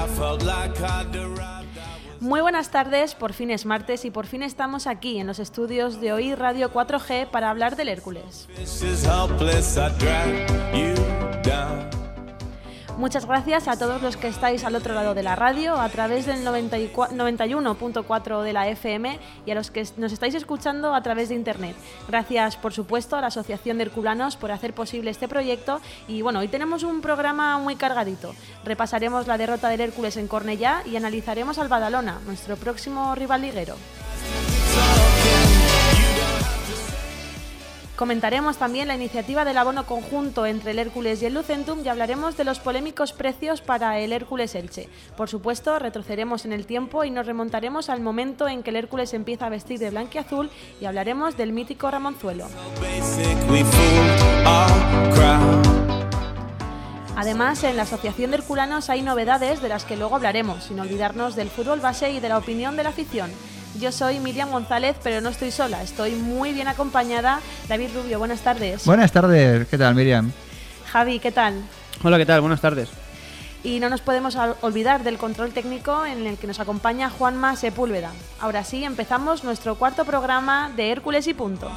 Muy buenas tardes, por fin es martes y por fin estamos aquí en los estudios de OI Radio 4G para hablar del Hércules. Muchas gracias a todos los que estáis al otro lado de la radio, a través del 91.4 de la FM y a los que nos estáis escuchando a través de Internet. Gracias, por supuesto, a la Asociación de Herculanos por hacer posible este proyecto. Y bueno, hoy tenemos un programa muy cargadito. Repasaremos la derrota del Hércules en Cornellá y analizaremos al Badalona, nuestro próximo rival liguero. Comentaremos también la iniciativa del abono conjunto entre el Hércules y el Lucentum y hablaremos de los polémicos precios para el Hércules Elche. Por supuesto, retrocederemos en el tiempo y nos remontaremos al momento en que el Hércules empieza a vestir de blanquiazul y hablaremos del mítico Ramonzuelo. Además, en la Asociación de Herculanos hay novedades de las que luego hablaremos, sin olvidarnos del fútbol base y de la opinión de la afición. Yo soy Miriam González, pero no estoy sola, estoy muy bien acompañada. David Rubio, buenas tardes. Buenas tardes, ¿qué tal, Miriam? Javi, ¿qué tal? Hola, ¿qué tal? Buenas tardes. Y no nos podemos olvidar del control técnico en el que nos acompaña Juanma Sepúlveda. Ahora sí, empezamos nuestro cuarto programa de Hércules y punto.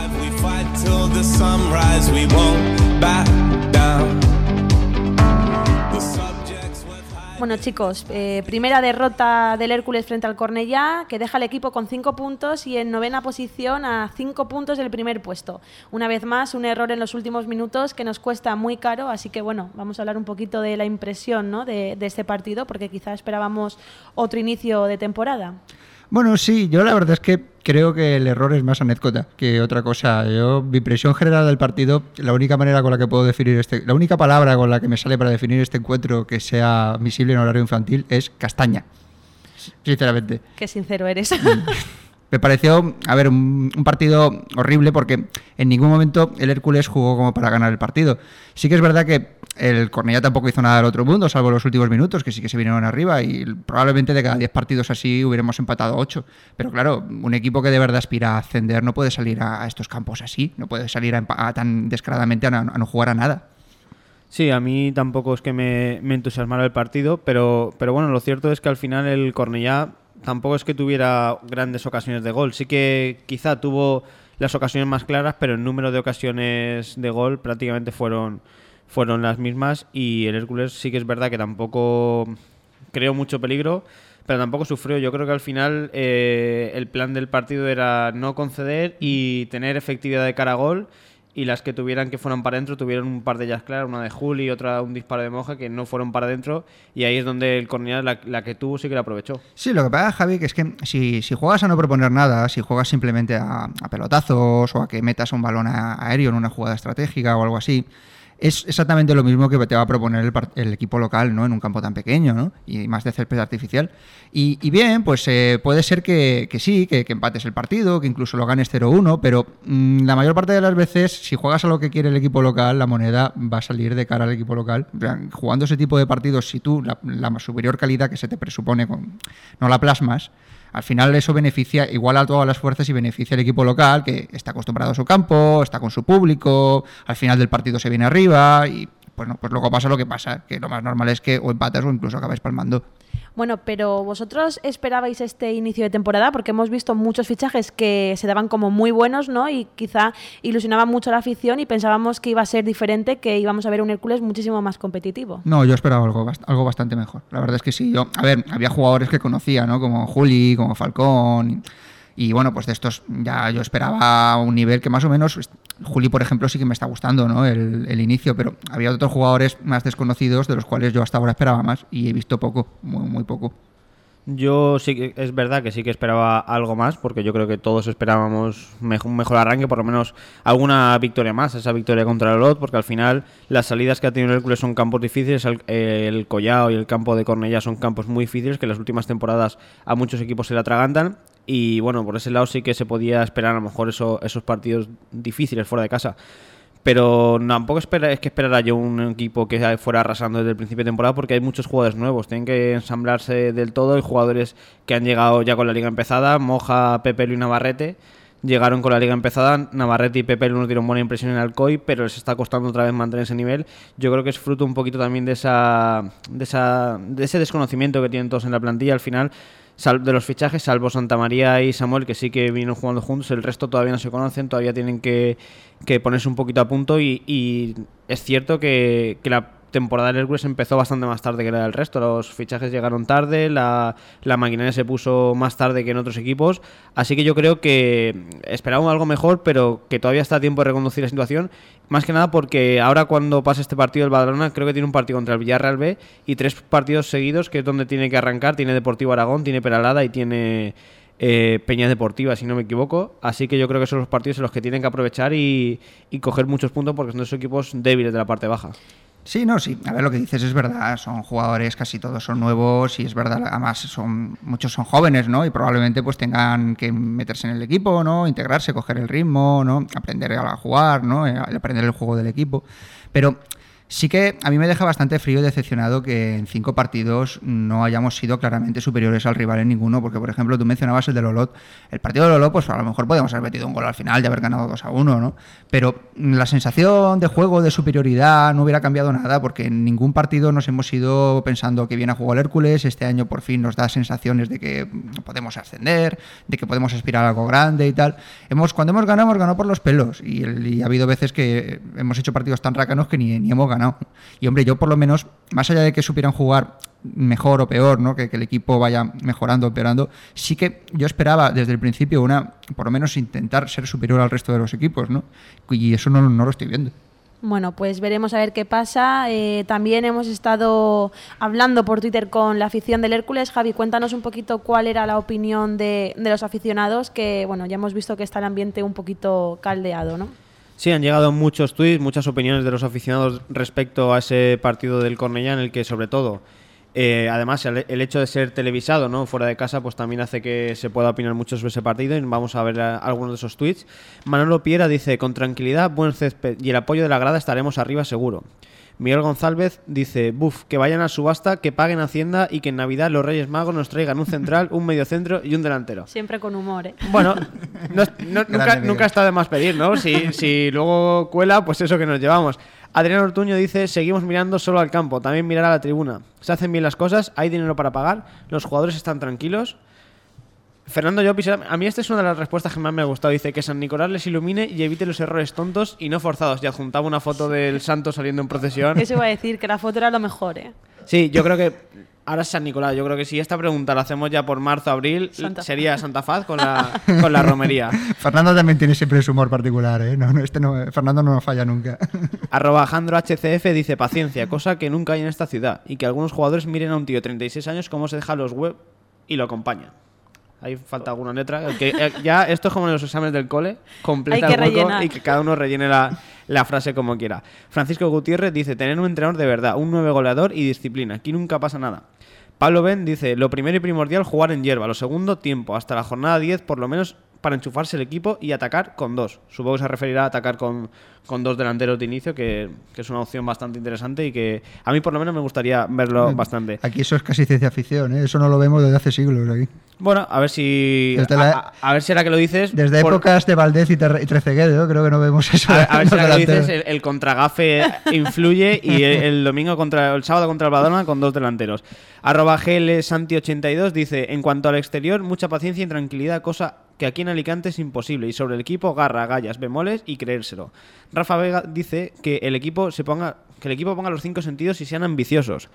Bueno, chicos, primera derrota del Hércules frente al Cornellá, que deja al equipo con 5 puntos y en novena posición a 5 puntos del primer puesto. Una vez más, un error en los últimos minutos que nos cuesta muy caro, así que bueno, vamos a hablar un poquito de la impresión, ¿no?, de este partido, porque quizá esperábamos otro inicio de temporada. Bueno, sí, yo la verdad es que creo que el error es más anécdota que otra cosa. Mi impresión general del partido, la única manera con la que puedo definir la única palabra con la que me sale para definir este encuentro que sea visible en horario infantil es castaña, sinceramente. Qué sincero eres. Me pareció, un partido horrible porque en ningún momento el Hércules jugó como para ganar el partido. Sí que es verdad que el Cornellá tampoco hizo nada del otro mundo, salvo los últimos minutos, que sí que se vinieron arriba y probablemente de cada 10 partidos así hubiéramos empatado 8. Pero claro, un equipo que de verdad aspira a ascender no puede salir a estos campos así, no puede salir a tan descaradamente a no jugar a nada. Sí, a mí tampoco es que me entusiasmara el partido, pero bueno, lo cierto es que al final el Cornellá tampoco es que tuviera grandes ocasiones de gol. Sí que quizá tuvo las ocasiones más claras, pero el número de ocasiones de gol prácticamente fueron las mismas y el Hércules sí que es verdad que tampoco creó mucho peligro, pero tampoco sufrió. Yo creo que al final el plan del partido era no conceder y tener efectividad de cara a gol, y las que tuvieran que fueran para adentro tuvieron un par de ellas claras, una de Juli y otra un disparo de Moja, que no fueron para adentro, y ahí es donde el Cornellá la que tuvo sí que la aprovechó. Sí, lo que pasa, Javi, que es que si juegas a no proponer nada, si juegas simplemente a pelotazos o a que metas un balón aéreo en una jugada estratégica o algo así, es exactamente lo mismo que te va a proponer el equipo local, ¿no?, en un campo tan pequeño, ¿no?, y más de césped artificial. Y bien, pues puede ser que sí, que empates el partido, que incluso lo ganes 0-1, pero la mayor parte de las veces, si juegas a lo que quiere el equipo local, la moneda va a salir de cara al equipo local. Jugando ese tipo de partidos, si tú la superior calidad que se te presupone no la plasmas, al final eso beneficia, igual a todas las fuerzas y beneficia al equipo local, que está acostumbrado a su campo, está con su público, al final del partido se viene arriba y pues luego pasa lo que pasa, que lo más normal es que o empatas o incluso acabáis palmando. Bueno, pero ¿vosotros esperabais este inicio de temporada? Porque hemos visto muchos fichajes que se daban como muy buenos, ¿no? Y quizá ilusionaban mucho a la afición y pensábamos que iba a ser diferente, que íbamos a ver un Hércules muchísimo más competitivo. No, yo esperaba algo bastante mejor. La verdad es que sí. Había jugadores que conocía, ¿no?, como Juli, como Falcón. Y bueno, pues de estos ya yo esperaba un nivel que más o menos... Juli, por ejemplo, sí que me está gustando, ¿no?, el inicio, pero había otros jugadores más desconocidos de los cuales yo hasta ahora esperaba más y he visto poco, muy, muy poco. Yo sí que es verdad que sí que esperaba algo más, porque yo creo que todos esperábamos un mejor arranque, por lo menos alguna victoria más, esa victoria contra el Olot, porque al final las salidas que ha tenido el Hércules son campos difíciles, el Collao y el campo de Cornellá son campos muy difíciles, que en las últimas temporadas a muchos equipos se le atragantan, y bueno, por ese lado sí que se podía esperar a lo mejor esos partidos difíciles fuera de casa. Pero tampoco esperara yo un equipo que fuera arrasando desde el principio de temporada, porque hay muchos jugadores nuevos, tienen que ensamblarse del todo. Hay jugadores que han llegado ya con la liga empezada, Moja, Pepe y Navarrete, llegaron con la liga empezada. Navarrete y Pepe no dieron buena impresión en Alcoy, pero les está costando otra vez mantener ese nivel. Yo creo que es fruto un poquito también de ese desconocimiento que tienen todos en la plantilla. Al final, de los fichajes, salvo Santa María y Samuel, que sí que vienen jugando juntos, el resto todavía no se conocen, todavía tienen que ponerse un poquito a punto y es cierto que la temporada del Hércules empezó bastante más tarde que la del resto. Los fichajes llegaron tarde, la maquinaria se puso más tarde que en otros equipos, así que yo creo que esperábamos algo mejor, pero que todavía está a tiempo de reconducir la situación, más que nada porque ahora cuando pase este partido el Badalona creo que tiene un partido contra el Villarreal B y 3 partidos seguidos, que es donde tiene que arrancar. Tiene Deportivo Aragón, tiene Peralada y tiene Peña Deportiva, si no me equivoco, así que yo creo que son los partidos en los que tienen que aprovechar y coger muchos puntos, porque son esos equipos débiles de la parte baja. Sí, no, sí. A ver, lo que dices es verdad. Son jugadores, casi todos son nuevos y es verdad. Además, muchos son jóvenes, ¿no? Y probablemente pues tengan que meterse en el equipo, ¿no? Integrarse, coger el ritmo, ¿no? Aprender a jugar, ¿no? Aprender el juego del equipo. Pero sí que a mí me deja bastante frío y decepcionado que en 5 partidos no hayamos sido claramente superiores al rival en ninguno, porque, por ejemplo, tú mencionabas el de Olot. El partido de Olot, pues a lo mejor podíamos haber metido un gol al final y haber ganado 2-1, ¿no? Pero la sensación de juego, de superioridad, no hubiera cambiado nada, porque en ningún partido nos hemos ido pensando que viene a jugar el Hércules. Este año por fin nos da sensaciones de que podemos ascender, de que podemos aspirar a algo grande y tal. Cuando hemos ganado por los pelos, y ha habido veces que hemos hecho partidos tan rácanos que ni hemos ganado. Y hombre, yo por lo menos, más allá de que supieran jugar mejor o peor, ¿no? Que el equipo vaya mejorando o empeorando, sí que yo esperaba desde el principio por lo menos intentar ser superior al resto de los equipos, ¿no? Y eso no lo estoy viendo. Bueno, pues veremos a ver qué pasa. También hemos estado hablando por Twitter con la afición del Hércules. Javi, cuéntanos un poquito cuál era la opinión de los aficionados, que bueno, ya hemos visto que está el ambiente un poquito caldeado, ¿no? Sí, han llegado muchos tweets, muchas opiniones de los aficionados respecto a ese partido del Cornellá, en el que sobre todo, además el hecho de ser televisado, ¿no?, fuera de casa, pues también hace que se pueda opinar mucho sobre ese partido, y vamos a ver algunos de esos tweets. Manolo Piera dice: con tranquilidad, buen césped y el apoyo de la grada estaremos arriba seguro. Miguel González dice: buf, que vayan a subasta, que paguen Hacienda y que en Navidad los Reyes Magos nos traigan un central, un mediocentro y un delantero. Siempre con humor, ¿eh? Bueno, nunca está de más pedir, ¿no? Si luego cuela, pues eso que nos llevamos. Adrián Ortuño dice: seguimos mirando solo al campo, también mirar a la tribuna. Se hacen bien las cosas, hay dinero para pagar, los jugadores están tranquilos. Fernando Llopis, a mí esta es una de las respuestas que más me ha gustado. Dice: que San Nicolás les ilumine y evite los errores tontos y no forzados. Y adjuntaba una foto del santo saliendo en procesión. Eso iba a decir, que la foto era lo mejor, ¿eh? Sí, yo creo que ahora es San Nicolás. Yo creo que si esta pregunta la hacemos ya por marzo, abril, sería Santa Faz con la romería. Fernando también tiene siempre su humor particular, ¿eh? Fernando no falla nunca. @JandroHCF dice: paciencia, cosa que nunca hay en esta ciudad. Y que algunos jugadores miren a un tío de 36 años cómo se deja los web y lo acompañan. Ahí falta alguna letra. Ya esto es como en los exámenes del cole. Completa el hueco rellenar. Y que cada uno rellene la frase como quiera. Francisco Gutiérrez dice: tener un entrenador de verdad, un 9 goleador y disciplina. Aquí nunca pasa nada. Pablo Ben dice: lo primero y primordial, jugar en hierba. Lo segundo, tiempo. Hasta la jornada 10, por lo menos, para enchufarse el equipo y atacar con 2. Supongo que se referirá a atacar con 2 delanteros de inicio, que es una opción bastante interesante y que a mí por lo menos me gustaría verlo bastante. Aquí eso es casi ciencia ficción, ¿eh? Eso no lo vemos desde hace siglos aquí. Bueno, a ver si a ver si ahora que lo dices... Desde épocas de Valdez y Treceguedo, creo que no vemos eso. A ver si ahora que lo dices, el contragafe influye y el sábado contra el Badalona con 2 delanteros. @GLSanti82 dice: en cuanto al exterior, mucha paciencia y tranquilidad, cosa que aquí en Alicante es imposible, y sobre el equipo, garra, gallas, bemoles y creérselo. Rafa Vega dice que el equipo ponga los 5 sentidos y sean ambiciosos.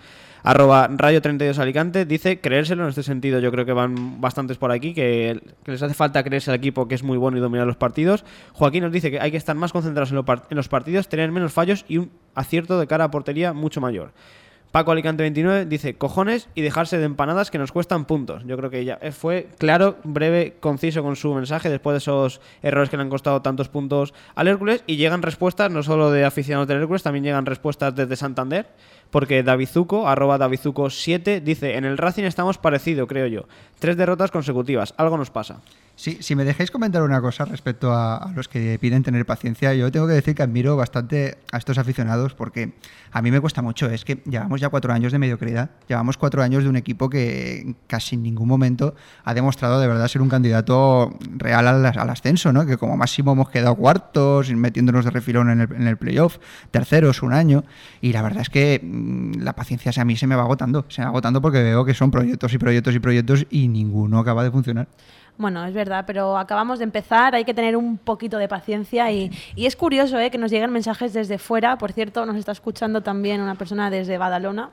@Radio32 Alicante dice: creérselo. En este sentido yo creo que van bastantes por aquí, que les hace falta creerse al equipo, que es muy bueno y dominar los partidos. Joaquín nos dice que hay que estar más concentrados en los partidos, tener menos fallos y un acierto de cara a portería mucho mayor. Paco Alicante 29 dice: cojones y dejarse de empanadas que nos cuestan puntos. Yo creo que ya fue claro, breve, conciso con su mensaje después de esos errores que le han costado tantos puntos al Hércules, y llegan respuestas no solo de aficionados del Hércules, también llegan respuestas desde Santander. porque Davizuco, @Davizuco7, dice: en el Racing estamos parecido, creo yo. 3 derrotas consecutivas, algo nos pasa. Sí, si me dejáis comentar una cosa respecto a los que piden tener paciencia, yo tengo que decir que admiro bastante a estos aficionados porque a mí me cuesta mucho. Es que llevamos ya 4 años de mediocridad, llevamos 4 años de un equipo que casi en ningún momento ha demostrado de verdad ser un candidato real al ascenso, ¿no? Que como máximo hemos quedado cuartos, metiéndonos de refilón en el playoff, terceros un año, y la verdad es que la paciencia a mí se me va agotando porque veo que son proyectos y proyectos y proyectos y ninguno acaba de funcionar. Bueno, es verdad, pero acabamos de empezar, hay que tener un poquito de paciencia y es curioso que nos lleguen mensajes desde fuera. Por cierto, nos está escuchando también una persona desde Badalona,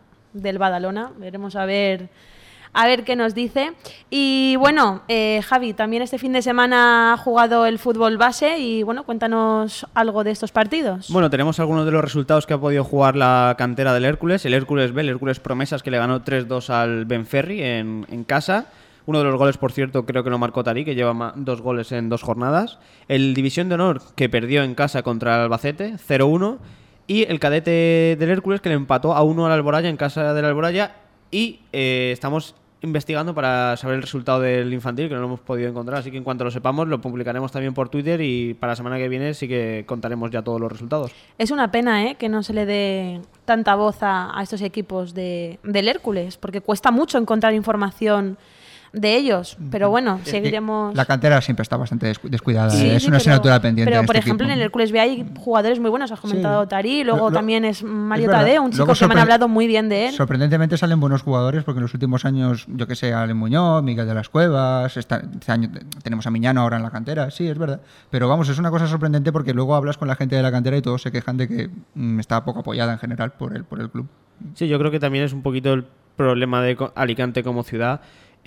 veremos a ver qué nos dice. Y bueno, Javi, también este fin de semana ha jugado el fútbol base y bueno, cuéntanos algo de estos partidos. Bueno, tenemos algunos de los resultados que ha podido jugar la cantera del Hércules, el Hércules B, el Hércules Promesas, que le ganó 3-2 al Benferri en casa. Uno de los goles, por cierto, creo que lo marcó Tarí, que lleva 2 goles en 2 jornadas. El División de Honor, que perdió en casa contra el Albacete, 0-1. Y el cadete del Hércules, que le empató a 1 al Alboraya en casa del Alboraya. Y estamos investigando para saber el resultado del infantil, que no lo hemos podido encontrar. Así que en cuanto lo sepamos, lo publicaremos también por Twitter y para la semana que viene sí que contaremos ya todos los resultados. Es una pena que no se le dé tanta voz a estos equipos del Hércules, porque cuesta mucho encontrar información de ellos, pero bueno, seguiremos. La cantera siempre está bastante descuidada, sí, es una asignatura pendiente. Pero por este ejemplo, equipo. En el Hércules B hay jugadores muy buenos, has comentado Tarí, luego también es Mario Tadeo, un chico luego que me han hablado muy bien de él. Sorprendentemente salen buenos jugadores porque en los últimos años, yo que sé, Ale Muñoz, Miguel de las Cuevas, este año tenemos a Miñano ahora en la cantera, sí, es verdad. Pero vamos, es una cosa sorprendente porque luego hablas con la gente de la cantera y todos se quejan de que está poco apoyada en general por el club. Sí, yo creo que también es un poquito el problema de Alicante como ciudad.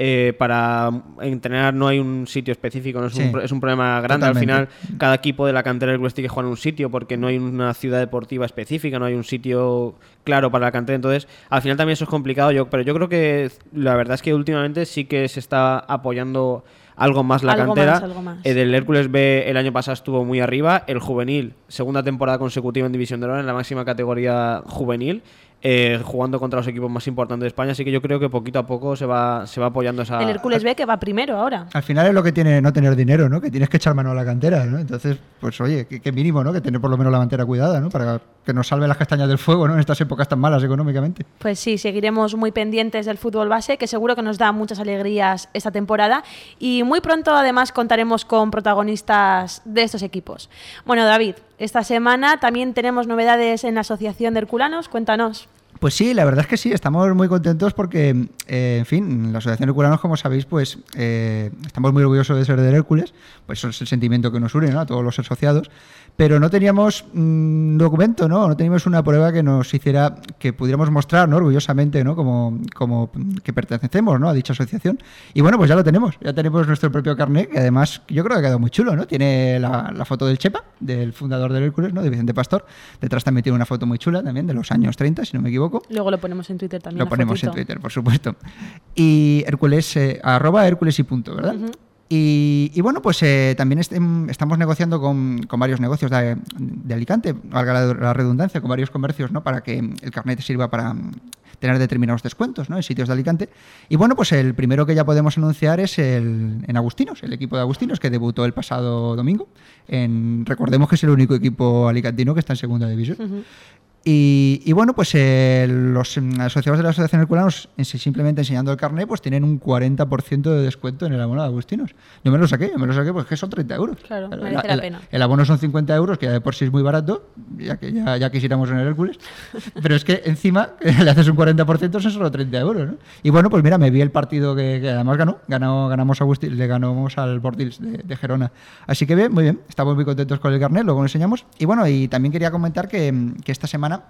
Para entrenar no hay un sitio específico, ¿no? Es un problema grande. Totalmente. Al final, cada equipo de la cantera del Club tiene que jugar en un sitio porque no hay una ciudad deportiva específica, no hay un sitio claro para la cantera. Entonces, al final también eso es complicado. Pero yo creo que la verdad es que últimamente sí que se está apoyando algo más la cantera. Algo más. Del Hércules B el año pasado estuvo muy arriba. El juvenil, segunda temporada consecutiva en División de Honor, en la máxima categoría juvenil. Jugando contra los equipos más importantes de España, así que yo creo que poquito a poco se va apoyando esa... El Hércules B que va primero ahora. Al final es lo que tiene no tener dinero, ¿no? Que tienes que echar mano a la cantera, ¿no? Entonces, pues oye, qué mínimo, ¿no? Que tener por lo menos la cantera cuidada, ¿no? Para que nos salve las castañas del fuego, ¿no? En estas épocas tan malas económicamente. Pues sí, seguiremos muy pendientes del fútbol base, que seguro que nos da muchas alegrías esta temporada y muy pronto además contaremos con protagonistas de estos equipos. Bueno, David, esta semana también tenemos novedades en la Asociación de Herculanos, cuéntanos. Pues sí, la verdad es que sí, estamos muy contentos porque, en fin, la Asociación Herculanos, como sabéis, pues estamos muy orgullosos de ser del Hércules, pues eso es el sentimiento que nos une, ¿no? A todos los asociados, pero no teníamos un documento, ¿no? No teníamos una prueba que nos hiciera, que pudiéramos mostrar, ¿no? Orgullosamente, ¿no? Como que pertenecemos, ¿no? A dicha asociación. Y bueno, pues ya tenemos nuestro propio carnet, que además yo creo que ha quedado muy chulo, ¿no? Tiene la foto del Chepa, del fundador del Hércules, ¿no? De Vicente Pastor. Detrás también tiene una foto muy chula también, de los años 30, si no me equivoco. Luego lo ponemos en Twitter también. Lo ponemos en Twitter, por supuesto. Y Hércules, @Hércules y punto, ¿verdad? Uh-huh. Y bueno, pues también estamos negociando con varios negocios de Alicante, valga la redundancia, con varios comercios, ¿no? Para que el carnet sirva para tener determinados descuentos, ¿no? En sitios de Alicante. Y bueno, pues el primero que ya podemos anunciar es en Agustinos, el equipo de Agustinos, que debutó el pasado domingo. Recordemos que es el único equipo alicantino que está en segunda división. Uh-huh. Y bueno, pues los asociados de la Asociación Herculanos, simplemente enseñando el carnet, pues tienen un 40% de descuento en el abono de Agustinos. Yo me lo saqué, pues que son 30 euros. Claro, merece la pena. El abono son 50 euros, que ya de por sí es muy barato, ya que ya quisiéramos en el Hércules. Pero es que encima le haces un 40%, son solo 30 euros, ¿no? Y bueno, pues mira, me vi el partido que además ganamos le ganamos al Bordils de Gerona. Así que bien, muy bien, estamos muy contentos con el carnet, luego lo enseñamos. Y bueno, y también quería comentar que esta semana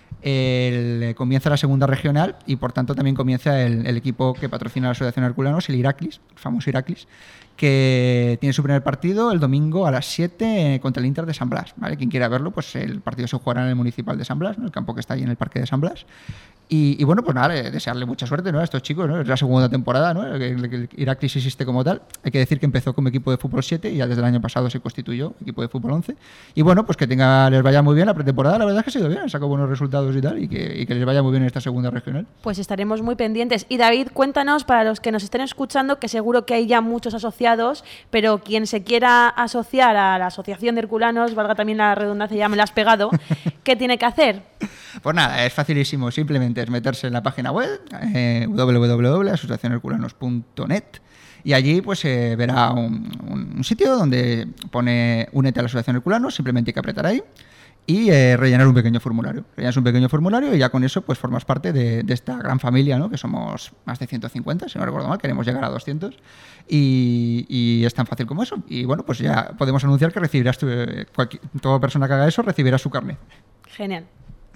comienza la segunda regional y por tanto también comienza el equipo que patrocina la Asociación Herculanos, el Iraklis, el famoso Iraklis, que tiene su primer partido el domingo a las 7 contra el Inter de San Blas, ¿vale? Quien quiera verlo, pues el partido se jugará en el Municipal de San Blas, ¿no? El campo que está ahí en el Parque de San Blas. Y bueno, pues nada, desearle mucha suerte, ¿no? A estos chicos, ¿no? Es la segunda temporada, ¿no? El Iraklis existe como tal. Hay que decir que empezó como equipo de fútbol 7 y ya desde el año pasado se constituyó equipo de fútbol 11. Y bueno, pues que les vaya muy bien la pretemporada. La verdad es que ha sido bien, sacó buenos resultados y tal, y que les vaya muy bien en esta segunda regional. Pues estaremos muy pendientes. Y David, cuéntanos, para los que nos estén escuchando, que seguro que hay ya muchos asociados, pero quien se quiera asociar a la Asociación de Herculanos, valga también la redundancia, ya me la has pegado, ¿qué tiene que hacer? Pues nada, es facilísimo, simplemente es meterse en la página web www.asociacionherculanos.net y allí pues verá un sitio donde pone únete a la Asociación Herculanos, simplemente hay que apretar ahí y rellenar un pequeño formulario. Rellenas un pequeño formulario y ya con eso pues formas parte de esta gran familia, ¿no? Que somos más de 150, si no recuerdo mal, queremos llegar a 200 y es tan fácil como eso. Y bueno, pues ya podemos anunciar que recibirás toda persona que haga eso recibirá su carnet. Genial.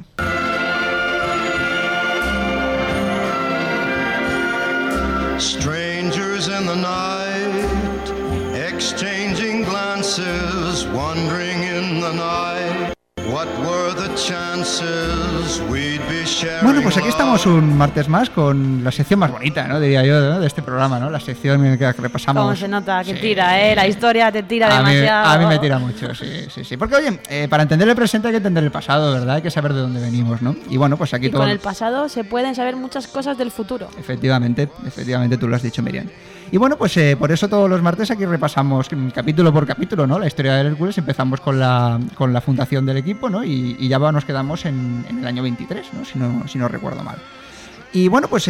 Strangers in the night, exchanging glances, wandering in the night. What were the chances we'd be sharing? Bueno, pues aquí estamos un martes más con la sección más bonita, ¿no? Diría yo, ¿no? De este programa, ¿no? La sección en la que repasamos. Cómo se nota que tira, la historia te tira demasiado. A mí me tira mucho, sí. Porque, oye, para entender el presente hay que entender el pasado, ¿verdad? Hay que saber de dónde venimos, ¿no? Y bueno, pues aquí y todo. Con el pasado se pueden saber muchas cosas del futuro. Efectivamente, tú lo has dicho, Miriam. Y bueno, pues por eso todos los martes aquí repasamos capítulo por capítulo, ¿no? La historia del Hércules. Empezamos con la fundación del equipo, ¿no? Y ya nos quedamos en el año 23, ¿no? Si no recuerdo mal. Y bueno, pues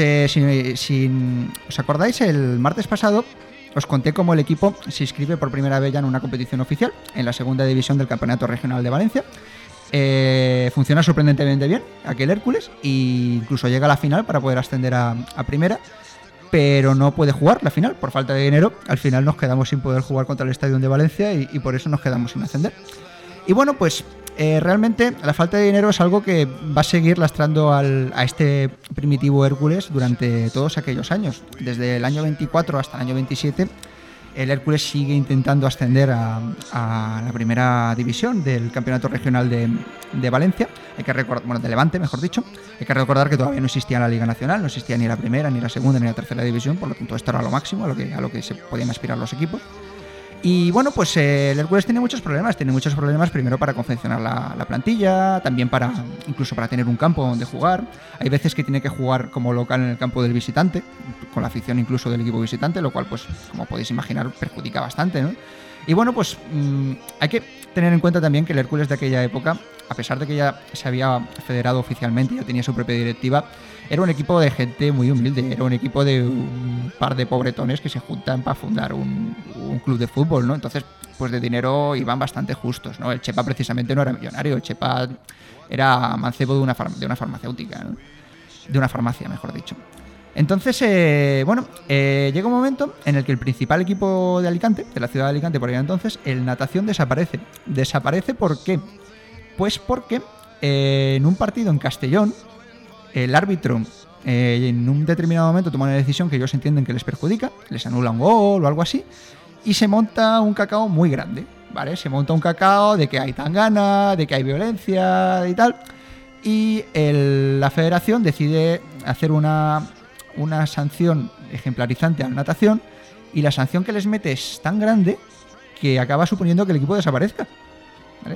si os acordáis, el martes pasado os conté cómo el equipo se inscribe por primera vez ya en una competición oficial, en la segunda división del Campeonato Regional de Valencia. Funciona sorprendentemente bien aquel Hércules e incluso llega a la final para poder ascender a primera, pero no puede jugar la final por falta de dinero. Al final nos quedamos sin poder jugar contra el Estadio de Valencia y por eso nos quedamos sin ascender. Y bueno, pues realmente la falta de dinero es algo que va a seguir lastrando a este primitivo Hércules durante todos aquellos años. Desde el año 24 hasta el año 27 el Hércules sigue intentando ascender a la primera división del Campeonato Regional de Valencia. Hay que recordar, de Levante, mejor dicho. Hay que recordar que todavía no existía la Liga Nacional, no existía ni la primera, ni la segunda, ni la tercera división, por lo tanto esto era lo máximo, a lo que se podían aspirar los equipos. Y bueno, pues el Hércules tiene muchos problemas primero para confeccionar la plantilla, también incluso para tener un campo donde jugar. Hay veces que tiene que jugar como local en el campo del visitante, con la afición incluso del equipo visitante, lo cual pues como podéis imaginar perjudica bastante, ¿no? Y bueno, pues hay que tener en cuenta también que el Hércules de aquella época, a pesar de que ya se había federado oficialmente, ya tenía su propia directiva, era un equipo de gente muy humilde, era un equipo de un par de pobretones que se juntan para fundar un club de fútbol, ¿no? Entonces, pues de dinero iban bastante justos, ¿no? El Chepa precisamente no era millonario, el Chepa era mancebo de una farmacéutica, ¿no? De una farmacia, mejor dicho. Entonces, llega un momento en el que el principal equipo de Alicante, de la ciudad de Alicante por allá entonces, el Natación desaparece. ¿Desaparece por qué? Pues porque en un partido en Castellón, el árbitro en un determinado momento toma una decisión que ellos entienden que les perjudica, les anula un gol o algo así, y se monta un cacao muy grande, ¿vale? Se monta un cacao de que hay tangana, de que hay violencia y tal, y la federación decide hacer una sanción ejemplarizante a la Natación, y la sanción que les mete es tan grande que acaba suponiendo que el equipo desaparezca, ¿vale?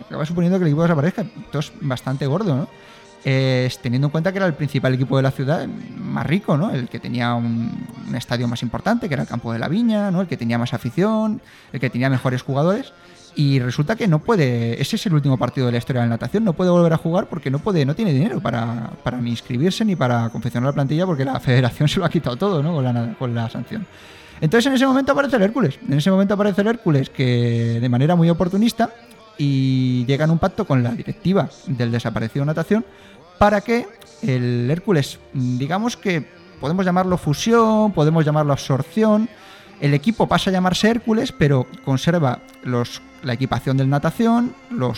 Esto es bastante gordo, ¿no? Teniendo en cuenta que era el principal equipo de la ciudad más rico, ¿no? El que tenía un estadio más importante, que era el Campo de la Viña, ¿no? El que tenía más afición, el que tenía mejores jugadores, y resulta que no puede, ese es el último partido de la historia de la Natación, no puede volver a jugar porque no tiene dinero para ni inscribirse ni para confeccionar la plantilla, porque la federación se lo ha quitado todo, ¿no? Con la sanción. Entonces en ese momento aparece el Hércules, que de manera muy oportunista, y llegan a un pacto con la directiva del desaparecido Natación para que el Hércules, digamos que podemos llamarlo fusión, podemos llamarlo absorción, el equipo pasa a llamarse Hércules, pero conserva la equipación del Natación,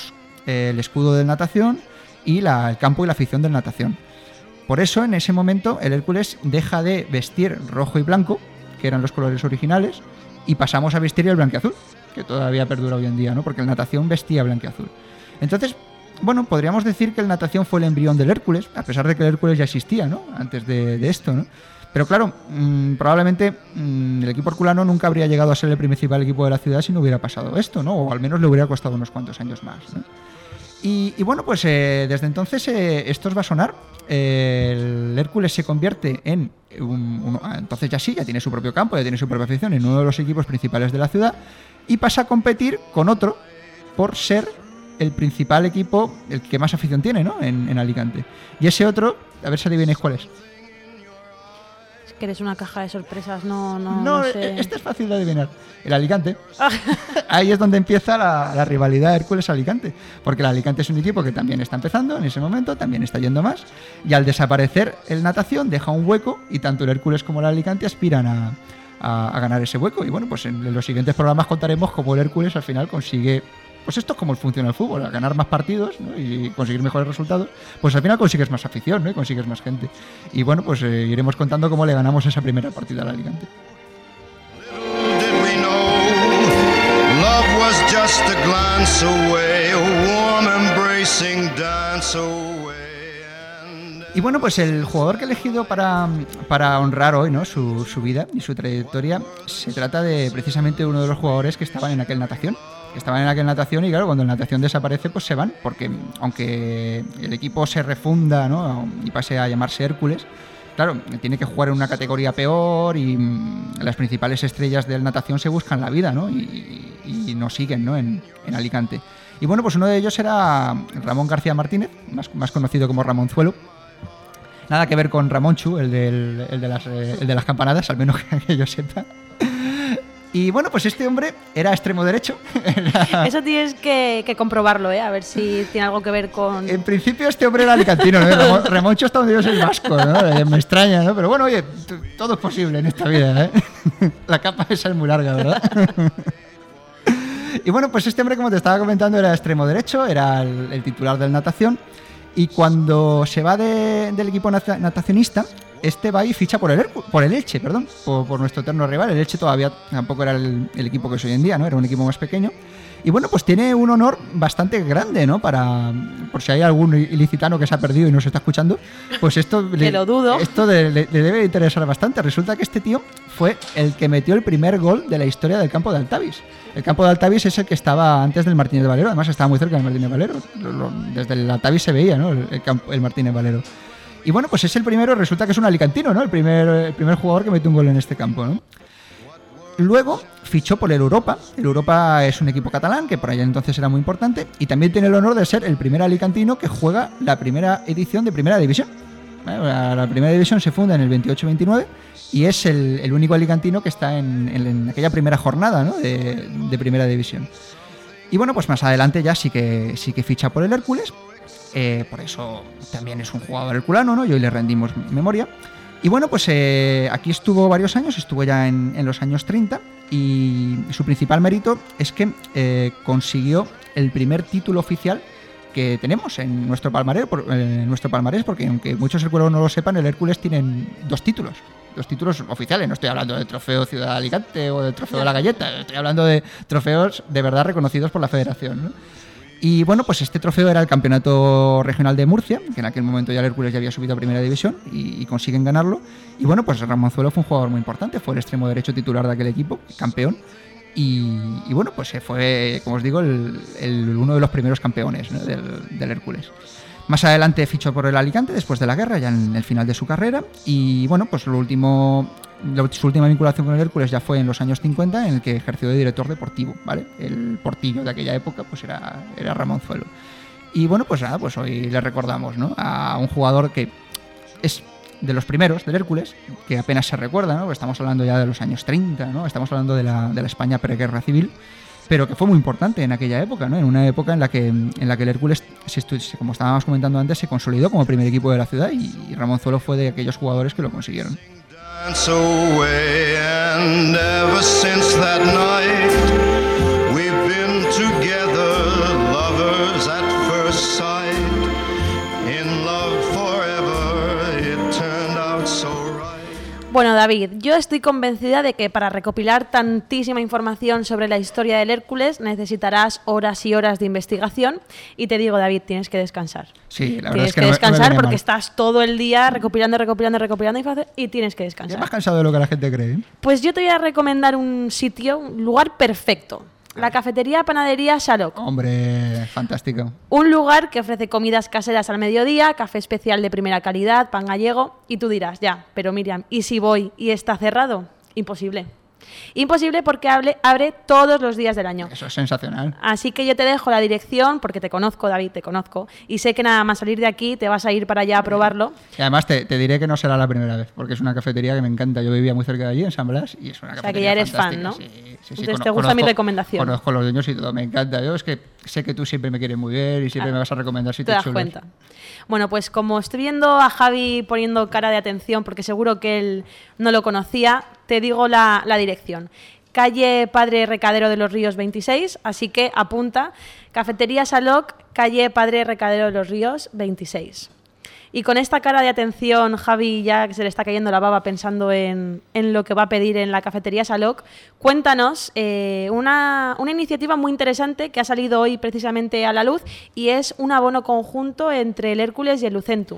el escudo del Natación y el campo y la afición del Natación. Por eso en ese momento el Hércules deja de vestir rojo y blanco, que eran los colores originales, y pasamos a vestir el blanquiazul, que todavía perdura hoy en día, ¿no? Porque el natación vestía blanquiazul. Entonces, bueno, podríamos decir que el natación fue el embrión del Hércules, a pesar de que el Hércules ya existía, ¿no? Antes de esto, ¿no? Pero claro, probablemente el equipo herculano nunca habría llegado a ser el principal equipo de la ciudad si no hubiera pasado esto, ¿no? O al menos le hubiera costado unos cuantos años más, ¿no? Y bueno, pues desde entonces esto os va a sonar. El Hércules se convierte en entonces ya tiene su propio campo, ya tiene su propia afición, en uno de los equipos principales de la ciudad, y pasa a competir con otro por ser el principal equipo, el que más afición tiene, ¿no? En Alicante. Y ese otro, a ver si adivináis cuál es. Es que eres una caja de sorpresas, no sé. Este es fácil de adivinar. El Alicante. Ahí es donde empieza la rivalidad Hércules-Alicante. Porque el Alicante es un equipo que también está empezando en ese momento, también está yendo más. Y al desaparecer el natación, deja un hueco y tanto el Hércules como el Alicante aspiran a ganar ese hueco. Y bueno, pues en los siguientes programas contaremos cómo el Hércules al final consigue... Pues esto es como funciona el fútbol, al ganar más partidos, ¿no? Y conseguir mejores resultados, pues al final consigues más afición, ¿no? Y consigues más gente. Y bueno, pues iremos contando cómo le ganamos esa primera partida al Alicante. Y bueno, pues el jugador que he elegido para honrar hoy, ¿no? su vida y su trayectoria, se trata de precisamente uno de los jugadores que estaban en aquel natación. Y claro, cuando el natación desaparece, pues se van, porque aunque el equipo se refunda, ¿no? Y pase a llamarse Hércules, claro, tiene que jugar en una categoría peor y las principales estrellas del natación se buscan la vida, ¿no? Y nos siguen, ¿no? En Alicante. Y bueno, pues uno de ellos era Ramón García Martínez, más conocido como Ramonzuelo. Nada que ver con Ramonchu, el de las campanadas, al menos que yo sepa. Y bueno, pues este hombre era extremo derecho. Eso tienes que comprobarlo, a ver si tiene algo que ver con... En principio este hombre era alicantino, ¿no? Ramoncho hasta donde yo soy vasco, ¿no? Me extraña, ¿no? Pero bueno, oye, todo es posible en esta vida, ¿eh? La capa esa es muy larga, ¿verdad? Y bueno, pues este hombre, como te estaba comentando, era extremo derecho, era el titular del natación. Y cuando se va del equipo natacionista, este va y ficha por el Elche, por nuestro eterno rival. El Elche todavía tampoco era el equipo que es hoy en día, ¿no? Era un equipo más pequeño. Y bueno, pues tiene un honor bastante grande, ¿no? Por si hay algún ilicitano que se ha perdido y no se está escuchando, pues esto lo dudo. Esto le debe interesar bastante. Resulta que este tío fue el que metió el primer gol de la historia del campo de Altavis. El campo de Altavis es el que estaba antes del Martínez de Valero, además estaba muy cerca del Martínez de Valero. Desde el Altavis se veía, ¿no? El Martínez de Valero. Y bueno, pues es el primero, resulta que es un alicantino, ¿no? El primer jugador que metió un gol en este campo, ¿no? Luego fichó por el Europa. El Europa es un equipo catalán que por allá entonces era muy importante y también tiene el honor de ser el primer alicantino que juega la primera edición de Primera División. La Primera División se funda en el 28-29 y es el único alicantino que está en aquella primera jornada, ¿no? de Primera División. Y bueno, pues más adelante ya sí que ficha por el Hércules. Por eso también es un jugador herculano, ¿no? Y hoy le rendimos memoria. Y bueno, pues aquí estuvo varios años, estuvo ya en los años 30 y su principal mérito es que consiguió el primer título oficial que tenemos en nuestro palmarés, porque aunque muchos herculeros no lo sepan, el Hércules tiene dos títulos oficiales. No estoy hablando del trofeo Ciudad de Alicante o del trofeo de la Galleta, estoy hablando de trofeos de verdad reconocidos por la federación, ¿no? Y bueno, pues este trofeo era el Campeonato Regional de Murcia, que en aquel momento ya el Hércules ya había subido a Primera División y consiguen ganarlo. Y bueno, pues Ramonzuelo fue un jugador muy importante, fue el extremo derecho titular de aquel equipo, campeón. Y bueno, pues fue, como os digo, uno de los primeros campeones, ¿no? del Hércules. Más adelante fichó por el Alicante después de la guerra, ya en el final de su carrera. Y bueno, pues su última vinculación con el Hércules ya fue en los años 50, en el que ejerció de director deportivo, ¿vale? El portillo de aquella época pues era Ramonzuelo. Y bueno, pues nada, pues hoy le recordamos, ¿no? A un jugador que es de los primeros del Hércules, que apenas se recuerda, ¿no? Estamos hablando ya de los años 30, ¿no? Estamos hablando de la España preguerra civil, pero que fue muy importante en aquella época, ¿no? En una época en la que el Hércules, como estábamos comentando antes, se consolidó como primer equipo de la ciudad y Ramonzuelo fue de aquellos jugadores que lo consiguieron. Bueno, David, yo estoy convencida de que para recopilar tantísima información sobre la historia del Hércules necesitarás horas y horas de investigación y te digo, David, tienes que descansar. Sí, la verdad Tienes es que que no me descansar venía porque mal. estás todo el día recopilando y tienes que Ya descansar. más cansado de lo que la gente cree. Pues yo te voy a recomendar un sitio, un lugar perfecto. La cafetería Panadería Shalok. Hombre, fantástico. Un lugar que ofrece comidas caseras al mediodía, café especial de primera calidad, pan gallego. Y tú dirás, ya, pero Miriam, ¿y si voy y está cerrado? Imposible. Imposible porque abre todos los días del año. Eso es sensacional. Así que yo te dejo la dirección, porque te conozco, David, te conozco. Y sé que nada más salir de aquí te vas a ir para allá a probarlo. Y además te diré que no será la primera vez, porque es una cafetería que me encanta. Yo vivía muy cerca de allí, en San Blas, y es una O sea, cafetería que ya eres fan, fantástica. ¿no? Sí. Entonces te gusta mi recomendación. Conozco los dueños y todo, me encanta. Yo es que sé que tú siempre me quieres muy bien y siempre me vas a recomendar Te sitios das chulos. cuenta. Bueno, pues como estoy viendo a Javi poniendo cara de atención, porque seguro que él no lo conocía, te digo la dirección. Calle Padre Recadero de los Ríos 26, así que apunta. Cafetería Shalok, calle Padre Recadero de los Ríos 26. Y con esta cara de atención, Javi ya que se le está cayendo la baba pensando en lo que va a pedir en la cafetería Shalok, cuéntanos una iniciativa muy interesante que ha salido hoy precisamente a la luz y es un abono conjunto entre el Hércules y el Lucentum.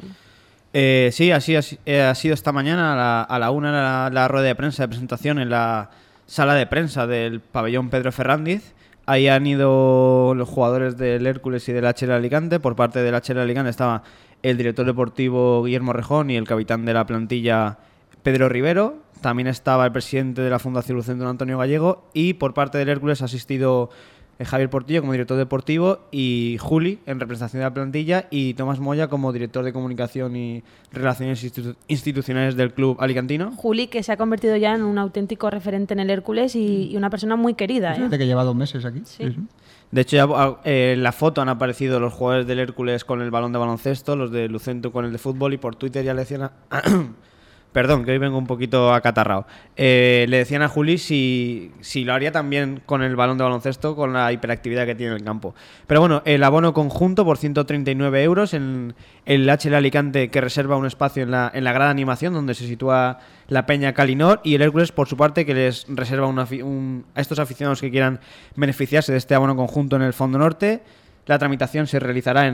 Sí, así ha sido esta mañana a la 1 la rueda de prensa de presentación en la sala de prensa del pabellón Pedro Ferrándiz. Ahí han ido los jugadores del Hércules y del HL Alicante. Por parte del HL Alicante estaba el director deportivo Guillermo Rejón y el capitán de la plantilla Pedro Rivero. También estaba el presidente de la Fundación Lucentum Antonio Gallego y por parte del Hércules ha asistido Javier Portillo como director deportivo y Juli en representación de la plantilla y Tomás Moya como director de comunicación y relaciones institucionales del club alicantino. Juli, que se ha convertido ya en un auténtico referente en el Hércules y una persona muy querida. Fíjate que lleva 2 meses aquí. Sí. De hecho, ya en la foto han aparecido los jugadores del Hércules con el balón de baloncesto, los de Lucentum con el de fútbol y por Twitter ya le decían a... Perdón, que hoy vengo un poquito acatarrado. Le decían a Juli si lo haría también con el balón de baloncesto, con la hiperactividad que tiene en el campo. Pero bueno, el abono conjunto por 139 euros en el HL Alicante, que reserva un espacio en la gran animación donde se sitúa la Peña Calinor, y el Hércules, por su parte, que les reserva a estos aficionados que quieran beneficiarse de este abono conjunto en el Fondo Norte. La tramitación se realizará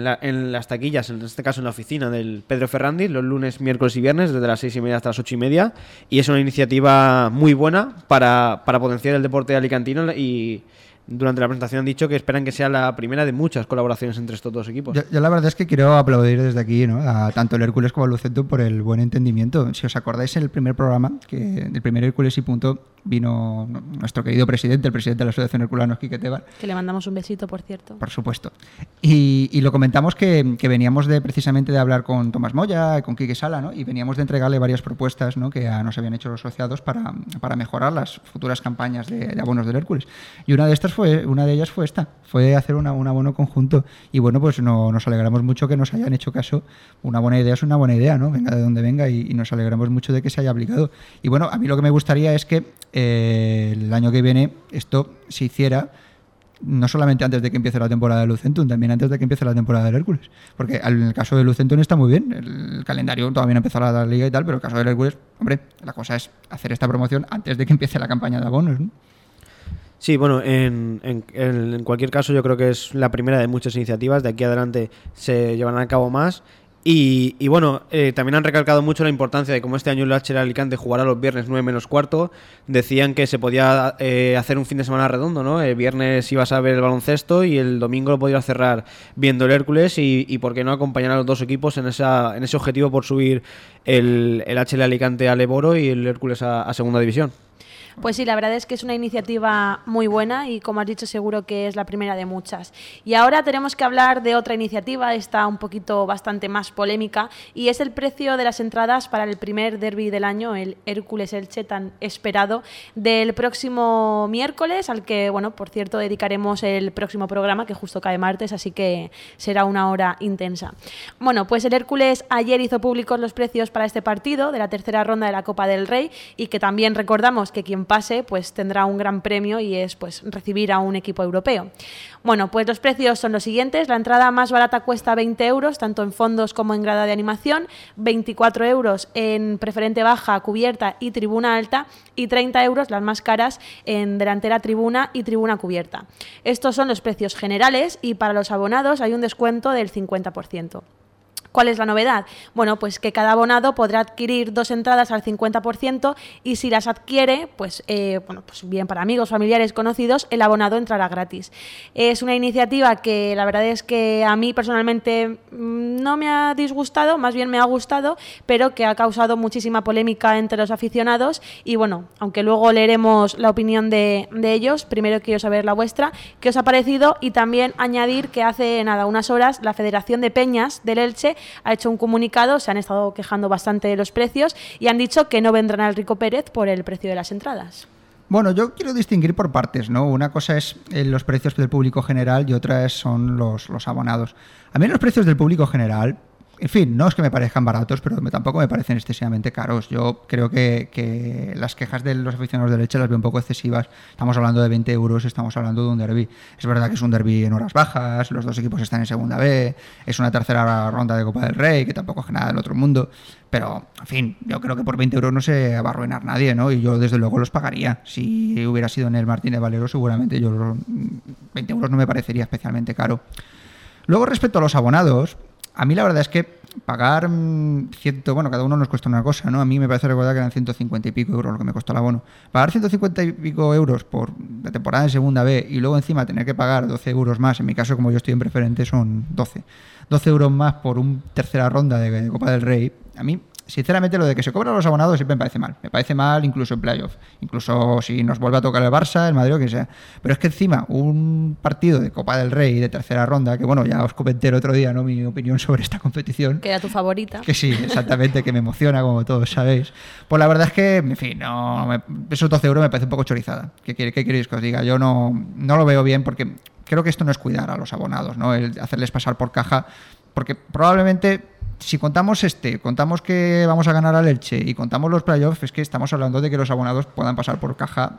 en las taquillas, en este caso en la oficina del Pedro Ferrándiz, los lunes, miércoles y viernes, desde las 6:30 hasta las 8:30. Y es una iniciativa muy buena para potenciar el deporte alicantino y durante la presentación han dicho que esperan que sea la primera de muchas colaboraciones entre estos dos equipos. Yo la verdad es que quiero aplaudir desde aquí, ¿no?, a tanto el Hércules como el Lucentum por el buen entendimiento. Si os acordáis, en el primer programa, el primer Hércules y punto, vino nuestro querido presidente, el presidente de la Asociación Herculanos, Quique Tebar. Que le mandamos un besito, por cierto. Por supuesto. Y lo comentamos que veníamos precisamente de hablar con Tomás Moya y con Quique Sala, ¿no?, y veníamos de entregarle varias propuestas, ¿no?, que nos habían hecho los asociados para mejorar las futuras campañas de abonos del Hércules. Y una de ellas fue esta, fue hacer un abono conjunto. Y bueno, pues nos alegramos mucho que nos hayan hecho caso. Una buena idea es una buena idea, ¿no?, venga de donde venga, y nos alegramos mucho de que se haya aplicado. Y bueno, a mí lo que me gustaría es que el año que viene esto se hiciera no solamente antes de que empiece la temporada de Lucentum, también antes de que empiece la temporada del Hércules, porque en el caso de Lucentum está muy bien, el calendario todavía no empezó la liga y tal, pero el caso del Hércules, hombre, la cosa es hacer esta promoción antes de que empiece la campaña de abonos, ¿no? Sí, bueno, en cualquier caso yo creo que es la primera de muchas iniciativas. De aquí adelante se llevarán a cabo más. Y bueno, también han recalcado mucho la importancia de cómo este año el HL Alicante jugará los viernes 9 menos cuarto. Decían que se podía hacer un fin de semana redondo, ¿no? El viernes ibas a ver el baloncesto y el domingo lo podías cerrar viendo el Hércules y por qué no acompañar a los dos equipos en ese objetivo por subir el HL Alicante al Eboro y el Hércules a segunda división. Pues sí, la verdad es que es una iniciativa muy buena y, como has dicho, seguro que es la primera de muchas. Y ahora tenemos que hablar de otra iniciativa, esta un poquito bastante más polémica, y es el precio de las entradas para el primer derbi del año, el Hércules-Elche tan esperado, del próximo miércoles, al que, bueno, por cierto, dedicaremos el próximo programa, que justo cae martes, así que será una hora intensa. Bueno, pues el Hércules ayer hizo públicos los precios para este partido de la tercera ronda de la Copa del Rey, y que también recordamos que quien pase, pues tendrá un gran premio y es pues recibir a un equipo europeo. Bueno, pues los precios son los siguientes. La entrada más barata cuesta 20 euros, tanto en fondos como en grada de animación, 24 euros en preferente baja, cubierta y tribuna alta, y 30 euros las más caras en delantera tribuna y tribuna cubierta. Estos son los precios generales y para los abonados hay un descuento del 50%. ¿Cuál es la novedad? Bueno, pues que cada abonado podrá adquirir 2 entradas al 50% y si las adquiere, pues bien para amigos, familiares, conocidos, el abonado entrará gratis. Es una iniciativa que la verdad es que a mí personalmente no me ha disgustado, más bien me ha gustado, pero que ha causado muchísima polémica entre los aficionados y bueno, aunque luego leeremos la opinión de ellos, primero quiero saber la vuestra, qué os ha parecido y también añadir que hace unas horas la Federación de Peñas del Elche ha hecho un comunicado, se han estado quejando bastante de los precios y han dicho que no vendrán al Rico Pérez por el precio de las entradas. Bueno, yo quiero distinguir por partes, ¿no? Una cosa es los precios del público general y otra son los abonados. A mí los precios del público general, en fin, no es que me parezcan baratos, pero tampoco me parecen excesivamente caros. Yo creo que las quejas de los aficionados del Elche las veo un poco excesivas. Estamos hablando de 20 euros, estamos hablando de un derbi. Es verdad que es un derbi en horas bajas, los dos equipos están en segunda B, es una tercera ronda de Copa del Rey, que tampoco es nada del otro mundo. Pero, en fin, yo creo que por 20 euros no se va a arruinar nadie, ¿no? Y yo, desde luego, los pagaría. Si hubiera sido en el Martínez Valero, seguramente 20 euros no me parecería especialmente caro. Luego, respecto a los abonados, a mí la verdad es que pagar cada uno nos cuesta una cosa, ¿no? A mí me parece recordar que eran 150 y pico euros lo que me costó el abono. Pagar 150 y pico euros por la temporada en segunda B y luego encima tener que pagar 12 euros más, en mi caso como yo estoy en preferente son 12 euros más por una tercera ronda de Copa del Rey, a mí sinceramente lo de que se cobran los abonados siempre me parece mal. Me parece mal incluso en playoff. Incluso si nos vuelve a tocar el Barça, el Madrid o quien sea. Pero es que encima un partido de Copa del Rey de tercera ronda, que bueno, ya os comenté el otro día, ¿no?, mi opinión sobre esta competición. Que era tu favorita. Que sí, exactamente, que me emociona, como todos sabéis. Pues la verdad es que, en fin, esos 12 euros me parece un poco chorizada. ¿Qué queréis que os diga? Yo no lo veo bien porque creo que esto no es cuidar a los abonados, ¿no? El hacerles pasar por caja, porque probablemente si contamos que vamos a ganar al Elche y contamos los playoffs, es que estamos hablando de que los abonados puedan pasar por caja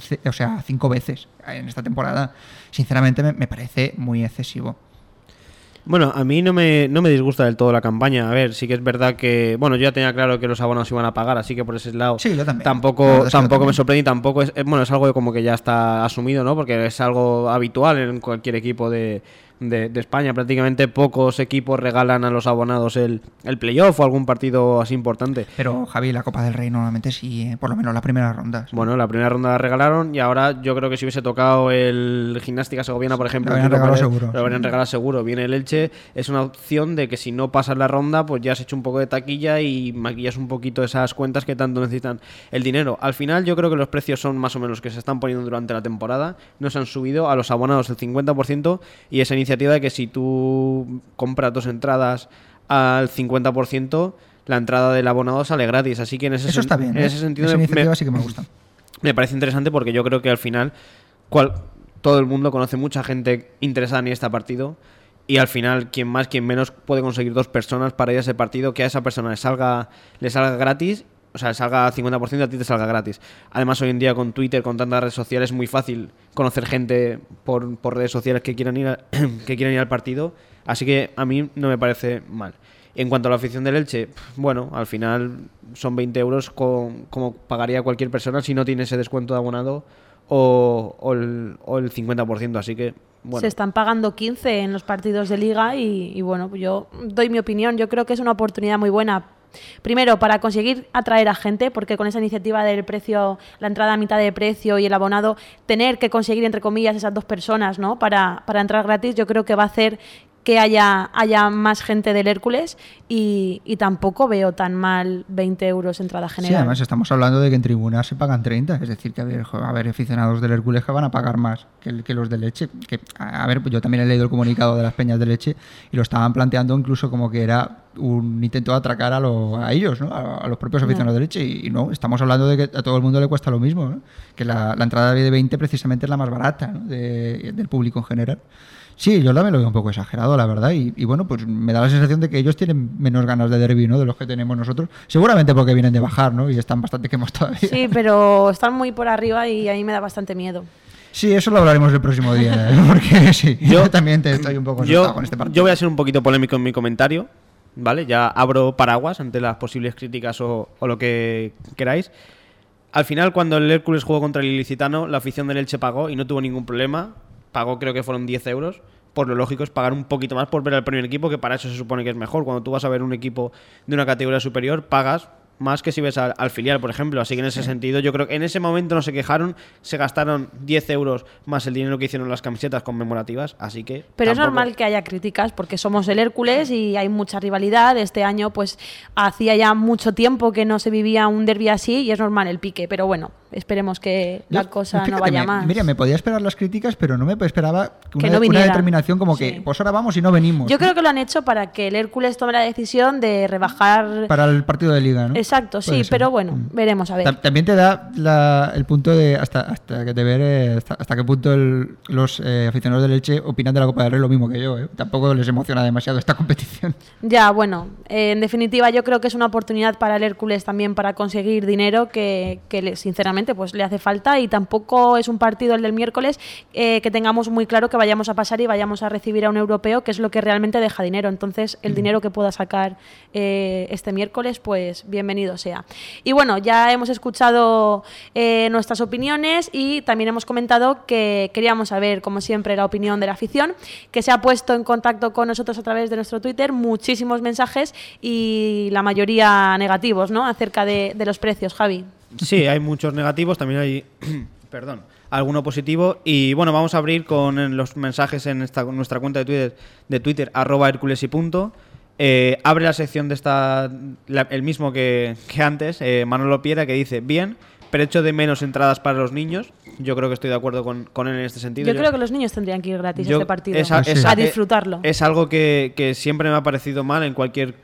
5 veces en esta temporada. Sinceramente me parece muy excesivo. Bueno, a mí no me disgusta del todo la campaña. A ver, sí que es verdad que, bueno, yo ya tenía claro que los abonados iban a pagar, así que por ese lado sí, yo también. tampoco me sorprende y tampoco es algo como que ya está asumido, ¿no? Porque es algo habitual en cualquier equipo de España. Prácticamente pocos equipos regalan a los abonados el playoff o algún partido así importante. Pero Javi, la Copa del Rey normalmente sí, por lo menos la primera ronda. Bueno, la primera ronda la regalaron y ahora yo creo que si hubiese tocado el Gimnástica Segoviana, por ejemplo, lo habrían regalado seguro. Viene el Elche, es una opción de que si no pasas la ronda, pues ya has hecho un poco de taquilla y maquillas un poquito esas cuentas que tanto necesitan el dinero. Al final yo creo que los precios son más o menos los que se están poniendo durante la temporada. No se han subido a los abonados el 50% y esa iniciativa de que si tú compras 2 entradas al 50%, la entrada del abonado sale gratis. Así que eso está bien. En ese sentido esa iniciativa sí que me gusta. Me parece interesante porque yo creo que al final todo el mundo conoce mucha gente interesada en este partido y al final quien más, quien menos puede conseguir 2 personas para ir a ese partido, que a esa persona le salga gratis. O sea, salga 50% y a ti te salga gratis. Además, hoy en día con Twitter, con tantas redes sociales, es muy fácil conocer gente por redes sociales que quieran ir al partido. Así que a mí no me parece mal. En cuanto a la afición del Elche, bueno, al final son 20 euros como pagaría cualquier persona si no tiene ese descuento de abonado o el 50%. Así que, bueno. Se están pagando 15 en los partidos de Liga y bueno, yo doy mi opinión. Yo creo que es una oportunidad muy buena. Primero, para conseguir atraer a gente, porque con esa iniciativa del precio, la entrada a mitad de precio y el abonado, tener que conseguir, entre comillas, esas 2 personas, ¿no?, para entrar gratis, yo creo que va a hacer que haya más gente del Hércules y tampoco veo tan mal 20 euros entrada general. Sí, además estamos hablando de que en tribuna se pagan 30, es decir, que a ver aficionados del Hércules que van a pagar más que los de Leche. Que, a ver, yo también he leído el comunicado de las peñas de Leche y lo estaban planteando incluso como que era un intento de atracar a ellos, ¿no?, a los propios aficionados de Leche y no, estamos hablando de que a todo el mundo le cuesta lo mismo, ¿no?, que la entrada de 20 precisamente es la más barata, ¿no?, del público en general. Sí, yo también lo veo un poco exagerado, la verdad, y bueno, pues me da la sensación de que ellos tienen menos ganas de derbi, ¿no?, de los que tenemos nosotros, seguramente porque vienen de bajar, ¿no?, y están bastante quemados todavía. Sí, pero están muy por arriba y a mí me da bastante miedo. Sí, eso lo hablaremos el próximo día, porque sí, yo también estoy un poco asustado con este partido. Yo voy a ser un poquito polémico en mi comentario, ¿vale? Ya abro paraguas ante las posibles críticas o lo que queráis. Al final, cuando el Hércules jugó contra el Ilicitano, la afición del Elche pagó y no tuvo ningún problema. Pagó, creo que fueron 10 euros. Pues lo lógico es pagar un poquito más por ver al primer equipo, que para eso se supone que es mejor. Cuando tú vas a ver un equipo de una categoría superior, pagas más que si ves al filial, por ejemplo. Así que en ese sentido, yo creo que en ese momento no se quejaron, se gastaron 10 euros más el dinero que hicieron las camisetas conmemorativas, así que... Pero es normal que haya críticas, porque somos el Hércules y hay mucha rivalidad. Este año, pues, hacía ya mucho tiempo que no se vivía un derbi así y es normal el pique, pero bueno, esperemos que la cosa no vaya más. Mira, me podía esperar las críticas, pero no me esperaba que una determinación como que, pues ahora vamos y no venimos. Yo creo que lo han hecho para que el Hércules tome la decisión de rebajar... Para el partido de Liga, ¿no? Exacto, sí, pero bueno, veremos a ver. También te da el punto de hasta que te ver hasta qué punto los aficionados del Elche opinan de la Copa del Rey lo mismo que yo, ¿eh? Tampoco les emociona demasiado esta competición. Ya, bueno, en definitiva yo creo que es una oportunidad para el Hércules también para conseguir dinero que sinceramente pues le hace falta, y tampoco es un partido el del miércoles que tengamos muy claro que vayamos a pasar y vayamos a recibir a un europeo, que es lo que realmente deja dinero. Entonces el dinero que pueda sacar este miércoles, pues bienvenido sea. Y bueno, ya hemos escuchado nuestras opiniones y también hemos comentado que queríamos saber, como siempre, la opinión de la afición, que se ha puesto en contacto con nosotros a través de nuestro Twitter, muchísimos mensajes y la mayoría negativos, ¿no?, acerca de los precios, Javi. Sí, hay muchos negativos, también hay alguno positivo, y bueno, vamos a abrir con los mensajes en nuestra cuenta de Twitter @Hercules y punto. Abre la sección de el mismo que antes, Manolo Piera, que dice: bien, pero echo de menos entradas para los niños. Yo creo que estoy de acuerdo con él en este sentido. Yo creo que los niños tendrían que ir gratis a este partido, a disfrutarlo. Es algo que siempre me ha parecido mal en cualquier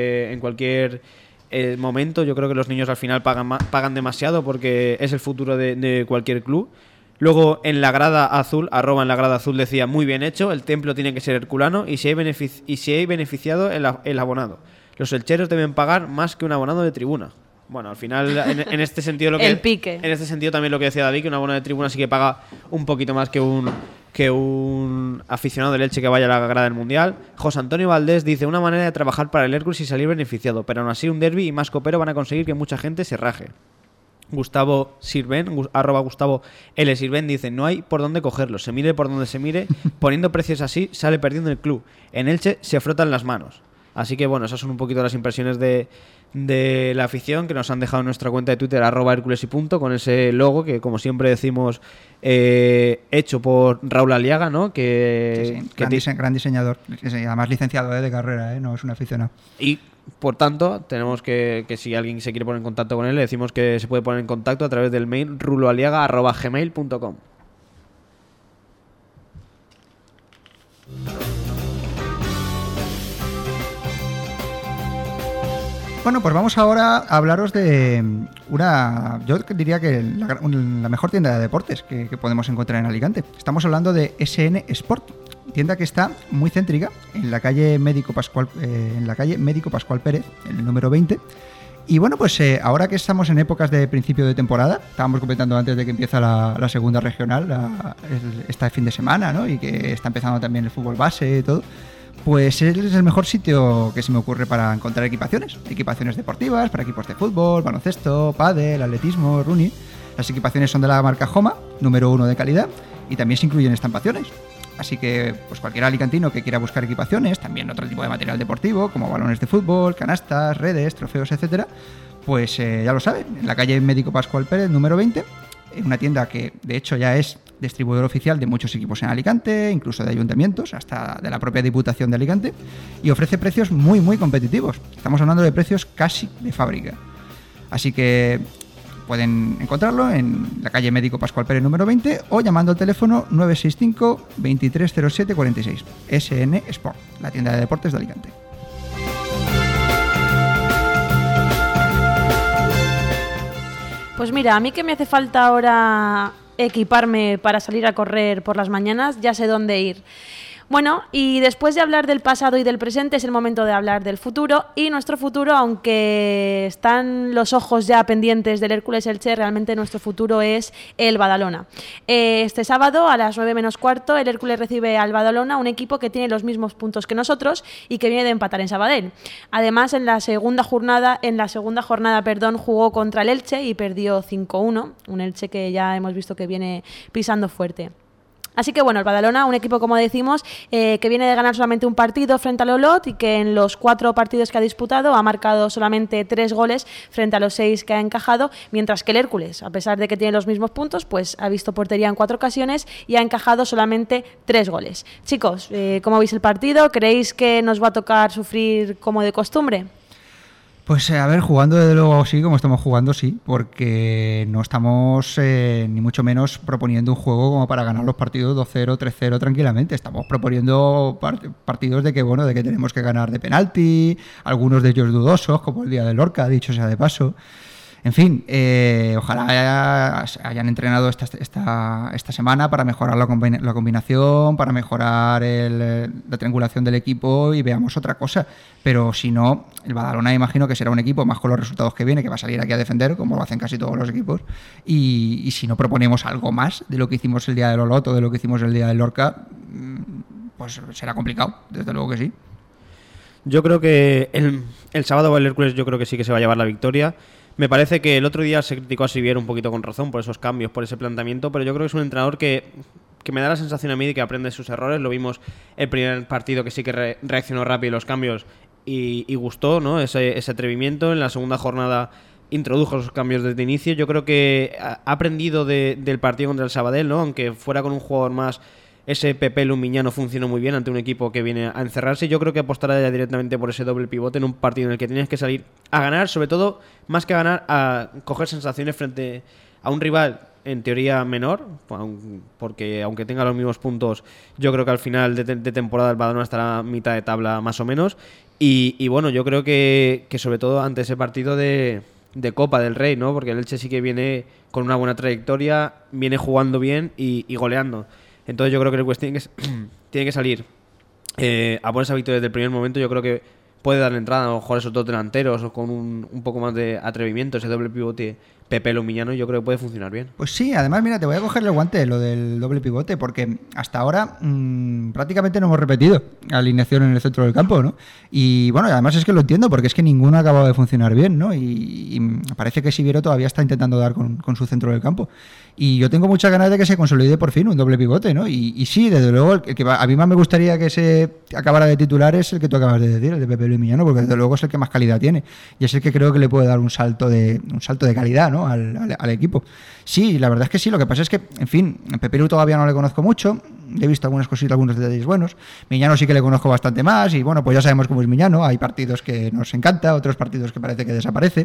momento. Yo creo que los niños al final pagan demasiado, porque es el futuro de cualquier club. Luego, en la grada azul, @ en la grada azul, decía: muy bien hecho, el templo tiene que ser herculano y si hay beneficiado el abonado. Los elcheros deben pagar más que un abonado de tribuna. Bueno, al final, en este sentido el pique. En este sentido también lo que decía David, que un abonado de tribuna sí que paga un poquito más que un aficionado del Elche que vaya a la grada del Mundial. José Antonio Valdés dice: una manera de trabajar para el Hércules y salir beneficiado, pero aún así un derbi y más copero van a conseguir que mucha gente se raje. Gustavo Sirven, @Gustavo L. Sirven, dice: no hay por dónde cogerlo, se mire por donde se mire, poniendo precios así sale perdiendo el club. En Elche se frotan las manos. Así que bueno, esas son un poquito las impresiones de la afición que nos han dejado en nuestra cuenta de Twitter @Hercules y punto, con ese logo que, como siempre decimos, hecho por Raúl Aliaga, ¿no? Gran diseñador, además licenciado de carrera, no es un aficionado. Y por tanto, tenemos que si alguien se quiere poner en contacto con él, le decimos que se puede poner en contacto a través del mail ruloaliaga@gmail.com. Bueno, pues vamos ahora a hablaros de yo diría que la mejor tienda de deportes que podemos encontrar en Alicante. Estamos hablando de SN Sport, tienda que está muy céntrica en la calle Médico Pascual Pérez, en el número 20. Y bueno, pues ahora que estamos en épocas de principio de temporada, estábamos comentando antes de que empieza la segunda regional, este fin de semana, ¿no? Y que está empezando también el fútbol base y todo. Pues es el mejor sitio que se me ocurre para encontrar equipaciones deportivas para equipos de fútbol, baloncesto, pádel, atletismo, running. Las equipaciones son de la marca Homa, número 1 de calidad, y también se incluyen estampaciones. Así que pues cualquier alicantino que quiera buscar equipaciones, también otro tipo de material deportivo, como balones de fútbol, canastas, redes, trofeos, etcétera, pues ya lo saben, en la calle Médico Pascual Pérez, número 20, una tienda que de hecho ya es distribuidor oficial de muchos equipos en Alicante, incluso de ayuntamientos, hasta de la propia Diputación de Alicante, y ofrece precios muy, muy competitivos. Estamos hablando de precios casi de fábrica. Así que pueden encontrarlo en la calle Médico Pascual Pérez número 20 o llamando al teléfono 965 2307 46. SN Sport, la tienda de deportes de Alicante. Pues mira, a mí que me hace falta ahora equiparme para salir a correr por las mañanas, ya sé dónde ir. Bueno, y después de hablar del pasado y del presente es el momento de hablar del futuro, y nuestro futuro, aunque están los ojos ya pendientes del Hércules Elche, realmente nuestro futuro es el Badalona. Este sábado a las 9 menos cuarto el Hércules recibe al Badalona, un equipo que tiene los mismos puntos que nosotros y que viene de empatar en Sabadell. Además, en la segunda jornada, jugó contra el Elche y perdió 5-1, un Elche que ya hemos visto que viene pisando fuerte. Así que bueno, el Badalona, un equipo, como decimos, que viene de ganar solamente un partido frente al Olot y que en los 4 partidos que ha disputado ha marcado solamente 3 goles frente a los 6 que ha encajado, mientras que el Hércules, a pesar de que tiene los mismos puntos, pues ha visto portería en 4 ocasiones y ha encajado solamente 3 goles. Chicos, ¿cómo veis el partido? ¿Creéis que nos va a tocar sufrir como de costumbre? Pues a ver, jugando desde luego sí, como estamos jugando, sí, porque no estamos ni mucho menos proponiendo un juego como para ganar los partidos 2-0, 3-0 tranquilamente. Estamos proponiendo partidos de que tenemos que ganar de penalti, algunos de ellos dudosos, como el día del Lorca, dicho sea de paso. En fin, ojalá hayan entrenado esta semana para mejorar la combinación, para mejorar la triangulación del equipo y veamos otra cosa. Pero si no, el Badalona imagino que será un equipo más con los resultados que viene, que va a salir aquí a defender, como lo hacen casi todos los equipos. Y si no proponemos algo más de lo que hicimos el día del Olot o de lo que hicimos el día del Lorca, pues será complicado, desde luego que sí. Yo creo que el sábado el Hércules yo creo que sí que se va a llevar la victoria. Me parece que el otro día se criticó a Siviero un poquito con razón por esos cambios, por ese planteamiento, pero yo creo que es un entrenador que me da la sensación a mí de que aprende sus errores. Lo vimos el primer partido que sí que reaccionó rápido los cambios y gustó, ¿no? Ese atrevimiento. En la segunda jornada introdujo esos cambios desde inicio. Yo creo que ha aprendido del partido contra el Sabadell, ¿no? Aunque fuera con un jugador más, ese Pepe Lumiñano funcionó muy bien ante un equipo que viene a encerrarse. Yo creo que apostará ya directamente por ese doble pivote en un partido en el que tienes que salir a ganar, sobre todo, más que a ganar, a coger sensaciones frente a un rival en teoría menor, porque aunque tenga los mismos puntos, yo creo que al final de temporada el Badalona estará a mitad de tabla más o menos. Y bueno, yo creo que sobre todo ante ese partido de Copa del Rey, ¿no? Porque el Elche sí que viene con una buena trayectoria, viene jugando bien y goleando. Entonces yo creo que el West tiene que salir a por esa victoria desde el primer momento. Yo creo que puede darle entrada a lo mejor a esos dos delanteros o con un poco más de atrevimiento, ese doble pivote Pepe Lumiñano, yo creo que puede funcionar bien. Pues sí, además mira, te voy a cogerle el guante lo del doble pivote, porque hasta ahora prácticamente no hemos repetido alineación en el centro del campo, ¿no? Y bueno, además es que lo entiendo, porque es que ninguno ha acabado de funcionar bien, ¿no? Y parece que Siviero todavía está intentando dar con su centro del campo. Y yo tengo muchas ganas de que se consolide por fin un doble pivote, ¿no? Y sí, desde luego, el que a mí más me gustaría que se acabara de titular es el que tú acabas de decir, el de Pepe Lumiñano, porque desde luego es el que más calidad tiene. Y es el que creo que le puede dar un salto de calidad, ¿no? Al equipo. Sí, la verdad es que sí, lo que pasa es que, en fin, Pepe Lu todavía no le conozco mucho, he visto algunas cositas, algunos detalles buenos. Miñano sí que le conozco bastante más y bueno, pues ya sabemos cómo es Miñano, hay partidos que nos encanta, otros partidos que parece que desaparece.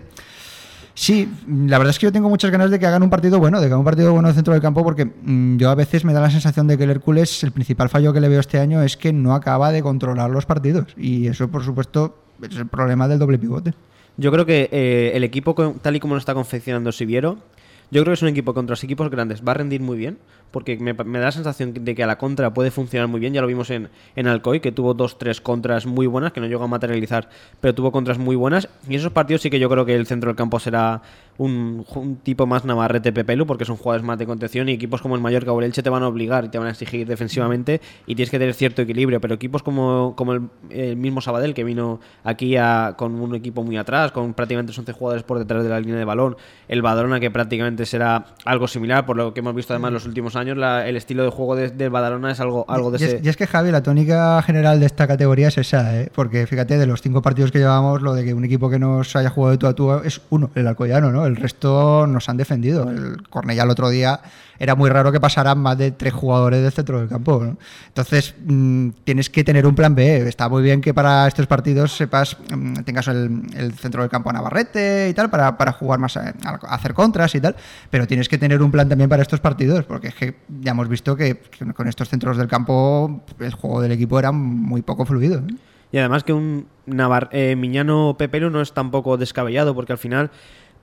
Sí, la verdad es que yo tengo muchas ganas de que hagan un partido bueno, del centro del campo, porque yo a veces me da la sensación de que el Hércules, el principal fallo que le veo este año es que no acaba de controlar los partidos y eso, por supuesto, es el problema del doble pivote. Yo creo que el equipo, tal y como lo está confeccionando Siviero, yo creo que es un equipo contra los equipos grandes va a rendir muy bien, porque me da la sensación de que a la contra puede funcionar muy bien. Ya lo vimos en Alcoy, que tuvo 2-3 contras muy buenas, que no llegó a materializar, pero tuvo contras muy buenas. Y en esos partidos sí que yo creo que el centro del campo será un tipo más Navarrete, Pepelu, porque son jugadores más de contención, y equipos como el Mallorca o el Elche te van a obligar y te van a exigir defensivamente y tienes que tener cierto equilibrio. Pero equipos como el mismo Sabadell, que vino aquí con un equipo muy atrás, con prácticamente 11 jugadores por detrás de la línea de balón, el Badalona, que prácticamente será algo similar, por lo que hemos visto además en los últimos años, el estilo de juego del Badalona es algo de ese... Y es que, Javi, la tónica general de esta categoría es esa, ¿eh? Porque fíjate, de los 5 partidos que llevamos, lo de que un equipo que nos haya jugado de tú a tú es uno, el Alcoyano, ¿no? El resto nos han defendido. El Cornellá el otro día era muy raro que pasaran más de 3 jugadores del centro del campo, ¿no? Entonces tienes que tener un plan B. Está muy bien que para estos partidos tengas el centro del campo a Navarrete y tal, para jugar más, a hacer contras y tal, pero tienes que tener un plan también para estos partidos, porque es que ya hemos visto que con estos centros del campo el juego del equipo era muy poco fluido, ¿eh? Y además que un Miñano Pepelu no es tampoco descabellado, porque al final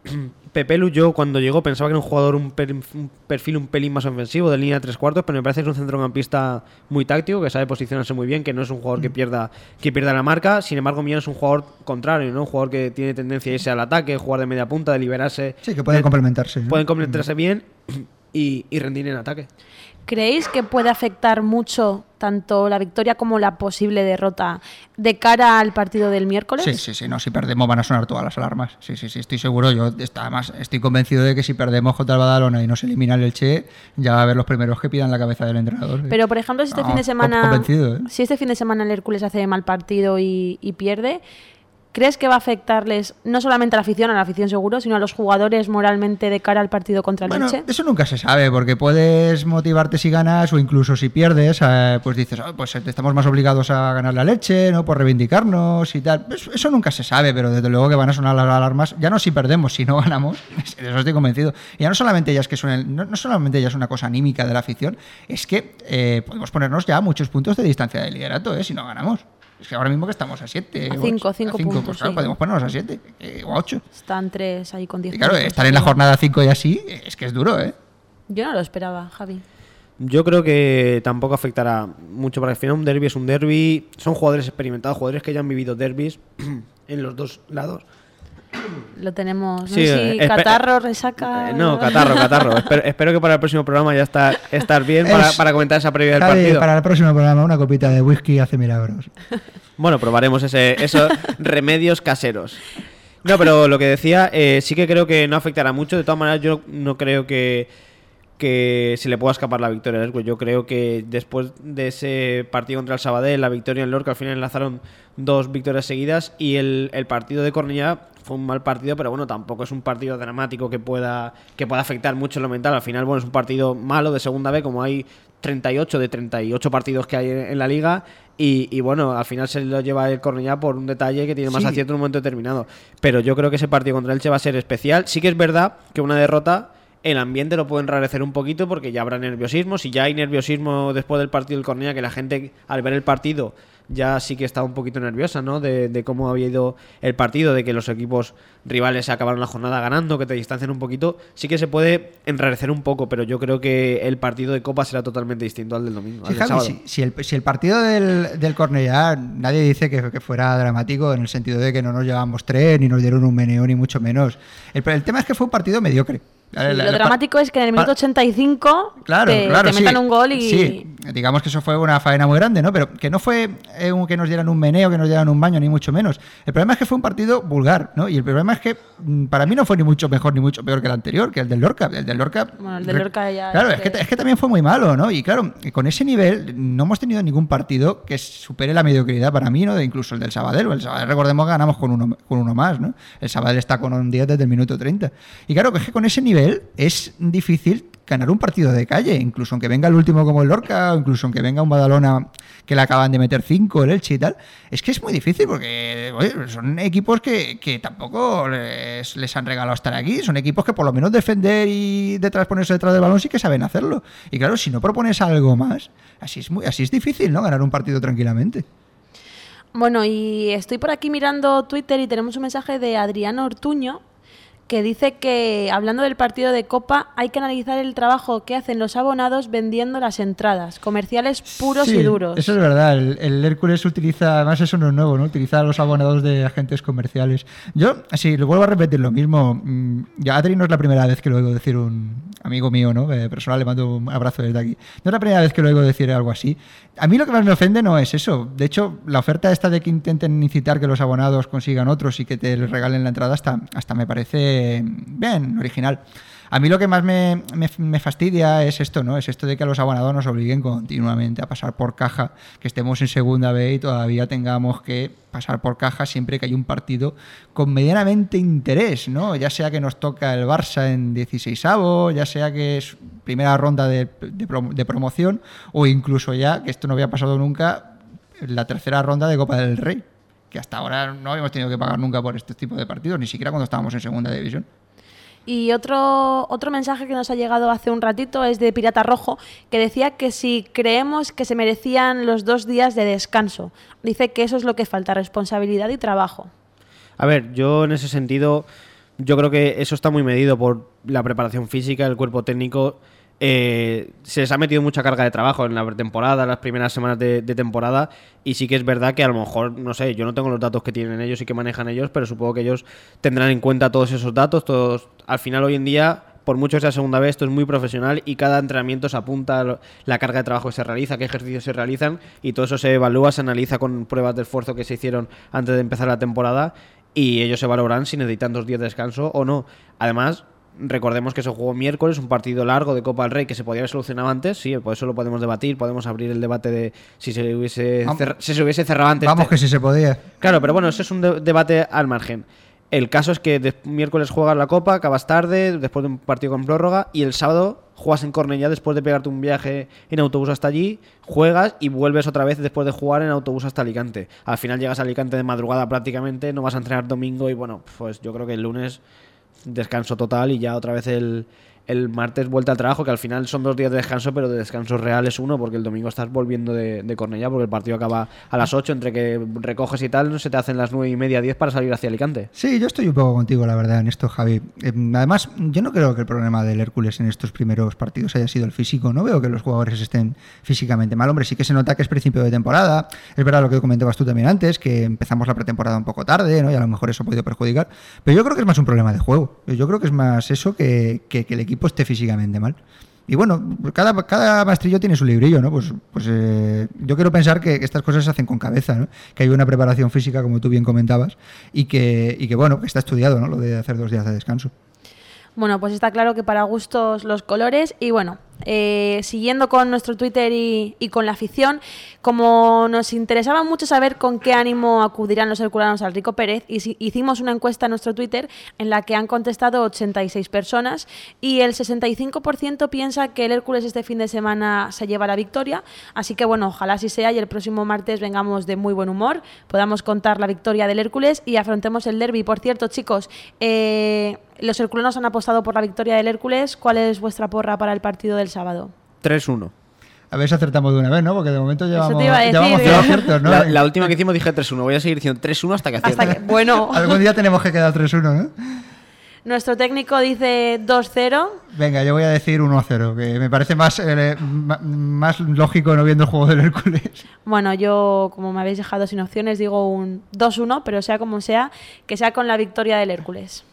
Pepelu, yo cuando llegó pensaba que era un jugador un perfil un pelín más ofensivo, de línea de 3/4, pero me parece que es un centrocampista muy táctico, que sabe posicionarse muy bien, que no es un jugador que pierda la marca. Sin embargo, Millán es un jugador contrario, ¿no? Un jugador que tiene tendencia a irse al ataque, jugar de media punta, de liberarse. Sí, que pueden complementarse, ¿no? Pueden complementarse bien y rendir en ataque. ¿Creéis que puede afectar mucho tanto la victoria como la posible derrota de cara al partido del miércoles? Sí, no, si perdemos van a sonar todas las alarmas. Sí, estoy seguro. Yo además estoy convencido de que si perdemos contra el Badalona y no se elimina el Elche, ya va a haber los primeros que pidan la cabeza del entrenador. Pero, por ejemplo, si este fin de semana convencido, ¿eh? Si este fin de semana el Hércules hace mal partido y pierde, ¿crees que va a afectarles no solamente a la afición seguro, sino a los jugadores moralmente de cara al partido contra el Elche? Eso nunca se sabe, porque puedes motivarte si ganas o incluso si pierdes, pues dices, pues estamos más obligados a ganar la Elche, ¿no? Por reivindicarnos y tal. Eso nunca se sabe, pero desde luego que van a sonar las alarmas, ya no si perdemos, si no ganamos, de eso estoy convencido. Y ya no solamente ya es que no solamente ya es una cosa anímica de la afición, es que podemos ponernos ya a muchos puntos de distancia de liderato, si no ganamos. Es que ahora mismo que estamos a 7. A 5 puntos, pues claro, sí. Podemos ponernos a 7 o a 8. Están 3 ahí con 10 y claro, puntos. estar en la jornada 5 y así, es que es duro, ¿eh? Yo no lo esperaba, Javi. Yo creo que tampoco afectará mucho, porque al final un derbi es un derbi. Son jugadores experimentados, jugadores que ya han vivido derbis en los dos lados. Lo tenemos. Sí, no sé si catarro, resaca. No, catarro. espero que para el próximo programa ya estar bien para comentar esa previa del Javi, partido. Para el próximo programa, una copita de whisky hace milagros. Bueno, probaremos esos remedios caseros. No, pero lo que decía, sí que creo que no afectará mucho. De todas maneras, yo no creo que se le pueda escapar la victoria al Hércules. Yo creo que después de ese partido contra el Sabadell, la victoria en Lorca, al final enlazaron 2 victorias seguidas, y el partido de Cornellá fue un mal partido, pero bueno, tampoco es un partido dramático que pueda afectar mucho en lo mental. Al final, bueno, es un partido malo de segunda B, como hay 38 de 38 partidos que hay en la liga, y bueno, al final se lo lleva el Cornellá por un detalle que tiene más acierto en un momento determinado. Pero yo creo que ese partido contra el Elche va a ser especial. Sí que es verdad que una derrota, el ambiente lo puede enrarecer un poquito, porque ya habrá nerviosismo. Si ya hay nerviosismo después del partido del Cornellá, que la gente al ver el partido ya sí que está un poquito nerviosa, ¿no? De cómo había ido el partido, de que los equipos rivales acabaron la jornada ganando, que te distancian un poquito, sí que se puede enrarecer un poco, pero yo creo que el partido de Copa será totalmente distinto al del domingo. Sí, Javi, si el partido del Cornellá, nadie dice que fuera dramático, en el sentido de que no nos llevamos 3, ni nos dieron un meneo, ni mucho menos. El tema es que fue un partido mediocre. Lo dramático es que en el minuto 85 te metan un gol y... Sí, digamos que eso fue una faena muy grande, ¿no? Pero que no fue que nos dieran un meneo, que nos dieran un baño, ni mucho menos. El problema es que fue un partido vulgar, ¿no? Y el problema es que para mí no fue ni mucho mejor ni mucho peor que el anterior, que el del Lorca. Bueno, el del Lorca ya... Claro, es que también fue muy malo, ¿no? Y claro, con ese nivel no hemos tenido ningún partido que supere la mediocridad para mí, ¿no? De incluso el del Sabadell. El Sabadell, recordemos que ganamos con uno más, ¿no? El Sabadell está con un 10 desde el minuto 30. Y claro, que es que con ese nivel es difícil ganar un partido de calle, incluso aunque venga el último como el Lorca, o incluso aunque venga un Badalona que le acaban de meter 5, el Elche y tal. Es que es muy difícil, porque son equipos que tampoco les han regalado estar aquí. Son equipos que por lo menos defender y ponerse detrás del balón sí que saben hacerlo. Y claro, si no propones algo más, así es difícil, ¿no? Ganar un partido tranquilamente. Bueno, y estoy por aquí mirando Twitter y tenemos un mensaje de Adriano Ortuño, que dice que, hablando del partido de Copa, hay que analizar el trabajo que hacen los abonados vendiendo las entradas, comerciales puros y duros. Eso es verdad, el Hércules utiliza, además eso no es nuevo, ¿no? Utiliza a los abonados de agentes comerciales. Yo, así, lo vuelvo a repetir lo mismo, ya Adri no es la primera vez que lo oigo decir un amigo mío, ¿no? Personal, le mando un abrazo desde aquí. No es la primera vez que lo oigo decir algo así. A mí lo que más me ofende no es eso. De hecho, la oferta esta de que intenten incitar que los abonados consigan otros y que te les regalen la entrada hasta me parece bien, original. A mí lo que más me fastidia es esto, ¿no? Es esto de que a los abonados nos obliguen continuamente a pasar por caja, que estemos en segunda B y todavía tengamos que pasar por caja siempre que hay un partido con medianamente interés, ¿no? Ya sea que nos toca el Barça en 16avo, ya sea que es primera ronda de promoción, o incluso ya, que esto no había pasado nunca, la tercera ronda de Copa del Rey, que hasta ahora no habíamos tenido que pagar nunca por este tipo de partidos, ni siquiera cuando estábamos en segunda división. Y otro mensaje que nos ha llegado hace un ratito es de Pirata Rojo, que decía que si creemos que se merecían los 2 días de descanso. Dice que eso es lo que falta, responsabilidad y trabajo. A ver, yo en ese sentido yo creo que eso está muy medido por la preparación física, el cuerpo técnico. Se les ha metido mucha carga de trabajo en la pretemporada, las primeras semanas de temporada, y sí que es verdad que a lo mejor, no sé, yo no tengo los datos que tienen ellos y que manejan ellos, pero supongo que ellos tendrán en cuenta todos esos datos. Al final, hoy en día, por mucho que sea segunda vez, esto es muy profesional y cada entrenamiento se apunta a la carga de trabajo que se realiza, qué ejercicios se realizan, y todo eso se evalúa, se analiza con pruebas de esfuerzo que se hicieron antes de empezar la temporada, y ellos se valorarán si necesitan 2 días de descanso o no. Además, recordemos que se jugó miércoles, un partido largo de Copa del Rey que se podía haber solucionado antes. Sí, por eso lo podemos debatir, podemos abrir el debate de si se hubiese cerrado antes. Vamos, que sí se podía. Claro, pero bueno, eso es un debate al margen. El caso es que miércoles juegas la Copa, acabas tarde, después de un partido con prórroga, y el sábado juegas en Cornellá después de pegarte un viaje en autobús hasta allí, juegas y vuelves otra vez después de jugar en autobús hasta Alicante. Al final llegas a Alicante de madrugada prácticamente, no vas a entrenar domingo y bueno, pues yo creo que el lunes descanso total y ya otra vez el martes vuelta al trabajo, que al final son 2 días de descanso, pero de descanso real es uno, porque el domingo estás volviendo de Cornellá, porque el partido acaba a las 8, entre que recoges y tal, no se te hacen las 9:30, 10 para salir hacia Alicante. Sí, yo estoy un poco contigo, la verdad, en esto, Javi. Además, yo no creo que el problema del Hércules en estos primeros partidos haya sido el físico. No veo que los jugadores estén físicamente mal. Hombre, sí que se nota que es principio de temporada. Es verdad lo que comentabas tú también antes, que empezamos la pretemporada un poco tarde, ¿no? Y a lo mejor eso ha podido perjudicar. Pero yo creo que es más un problema de juego. Yo creo que es más eso que el equipo esté físicamente mal. Y bueno, cada maestrillo tiene su librillo, ¿no? Pues yo quiero pensar que estas cosas se hacen con cabeza, ¿no? Que hay una preparación física, como tú bien comentabas, y que bueno, que está estudiado, ¿no? Lo de hacer 2 días de descanso. Bueno, pues está claro que para gustos los colores. Y bueno, siguiendo con nuestro Twitter y con la afición, como nos interesaba mucho saber con qué ánimo acudirán los herculanos al Rico Pérez, hicimos una encuesta en nuestro Twitter en la que han contestado 86 personas y el 65% piensa que el Hércules este fin de semana se lleva la victoria. Así que bueno, ojalá así sea y el próximo martes vengamos de muy buen humor, podamos contar la victoria del Hércules y afrontemos el derbi. Por cierto, chicos, los herculanos han apostado por la victoria del Hércules. ¿Cuál es vuestra porra para el partido del sábado? 3-1. A ver si acertamos de una vez, ¿no? Porque de momento llevamos 0 aciertos, ¿no? La última que hicimos dije 3-1. Voy a seguir diciendo 3-1 hasta que acierte. Bueno. Algún día tenemos que quedar 3-1, ¿no? Nuestro técnico dice 2-0. Venga, yo voy a decir 1-0, que me parece más lógico no viendo el juego del Hércules. Bueno, yo, como me habéis dejado sin opciones, digo un 2-1, pero sea como sea, que sea con la victoria del Hércules.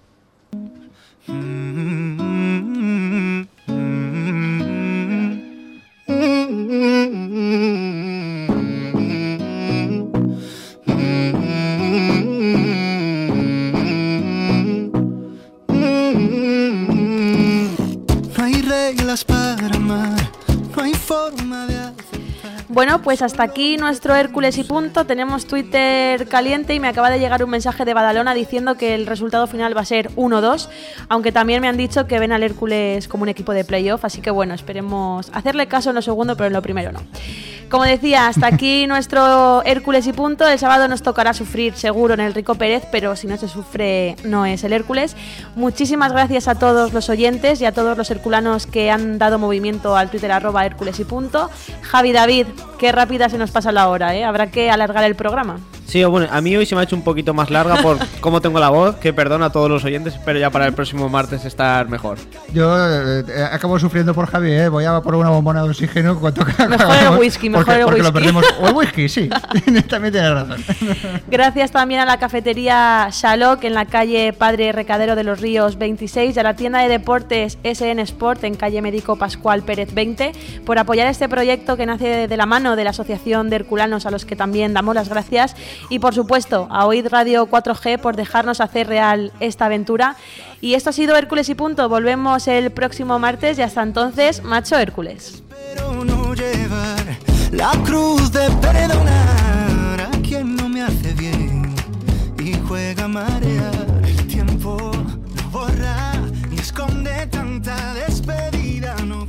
No hay reglas para amar, no hay forma de aceptar. Bueno, pues hasta aquí nuestro Hércules y punto. Tenemos Twitter caliente y me acaba de llegar un mensaje de Badalona diciendo que el resultado final va a ser 1-2, aunque también me han dicho que ven al Hércules como un equipo de playoff, así que bueno, esperemos hacerle caso en lo segundo, pero en lo primero no. Como decía, hasta aquí nuestro Hércules y punto. El sábado nos tocará sufrir seguro en el Rico Pérez, pero si no se sufre no es el Hércules. Muchísimas gracias a todos los oyentes y a todos los herculanos que han dado movimiento al Twitter @Hércules y punto. Javi, David, qué rápida se nos pasa la hora, ¿eh? Habrá que alargar el programa. Sí, bueno, a mí hoy se me ha hecho un poquito más larga por cómo tengo la voz, que perdona a todos los oyentes, espero ya para el próximo martes estar mejor. Yo acabo sufriendo por Javi, voy a por una bombona de oxígeno cuando mejor el whisky, porque lo perdemos. O el whisky, sí, también tienes razón. Gracias también a la cafetería Shalok en la calle Padre Recadero de los Ríos 26 y a la tienda de deportes SN Sport en calle Médico Pascual Pérez 20 por apoyar este proyecto que nace de la mano de la Asociación de Herculanos, a los que también damos las gracias. Y por supuesto a Oíd Radio 4G por dejarnos hacer real esta aventura. Y esto ha sido Hércules y punto. Volvemos el próximo martes y hasta entonces, macho Hércules. Pero no llevar la cruz de perdonar a quien no me hace bien y juega a marear. El tiempo no borra ni esconde tanta despedida, no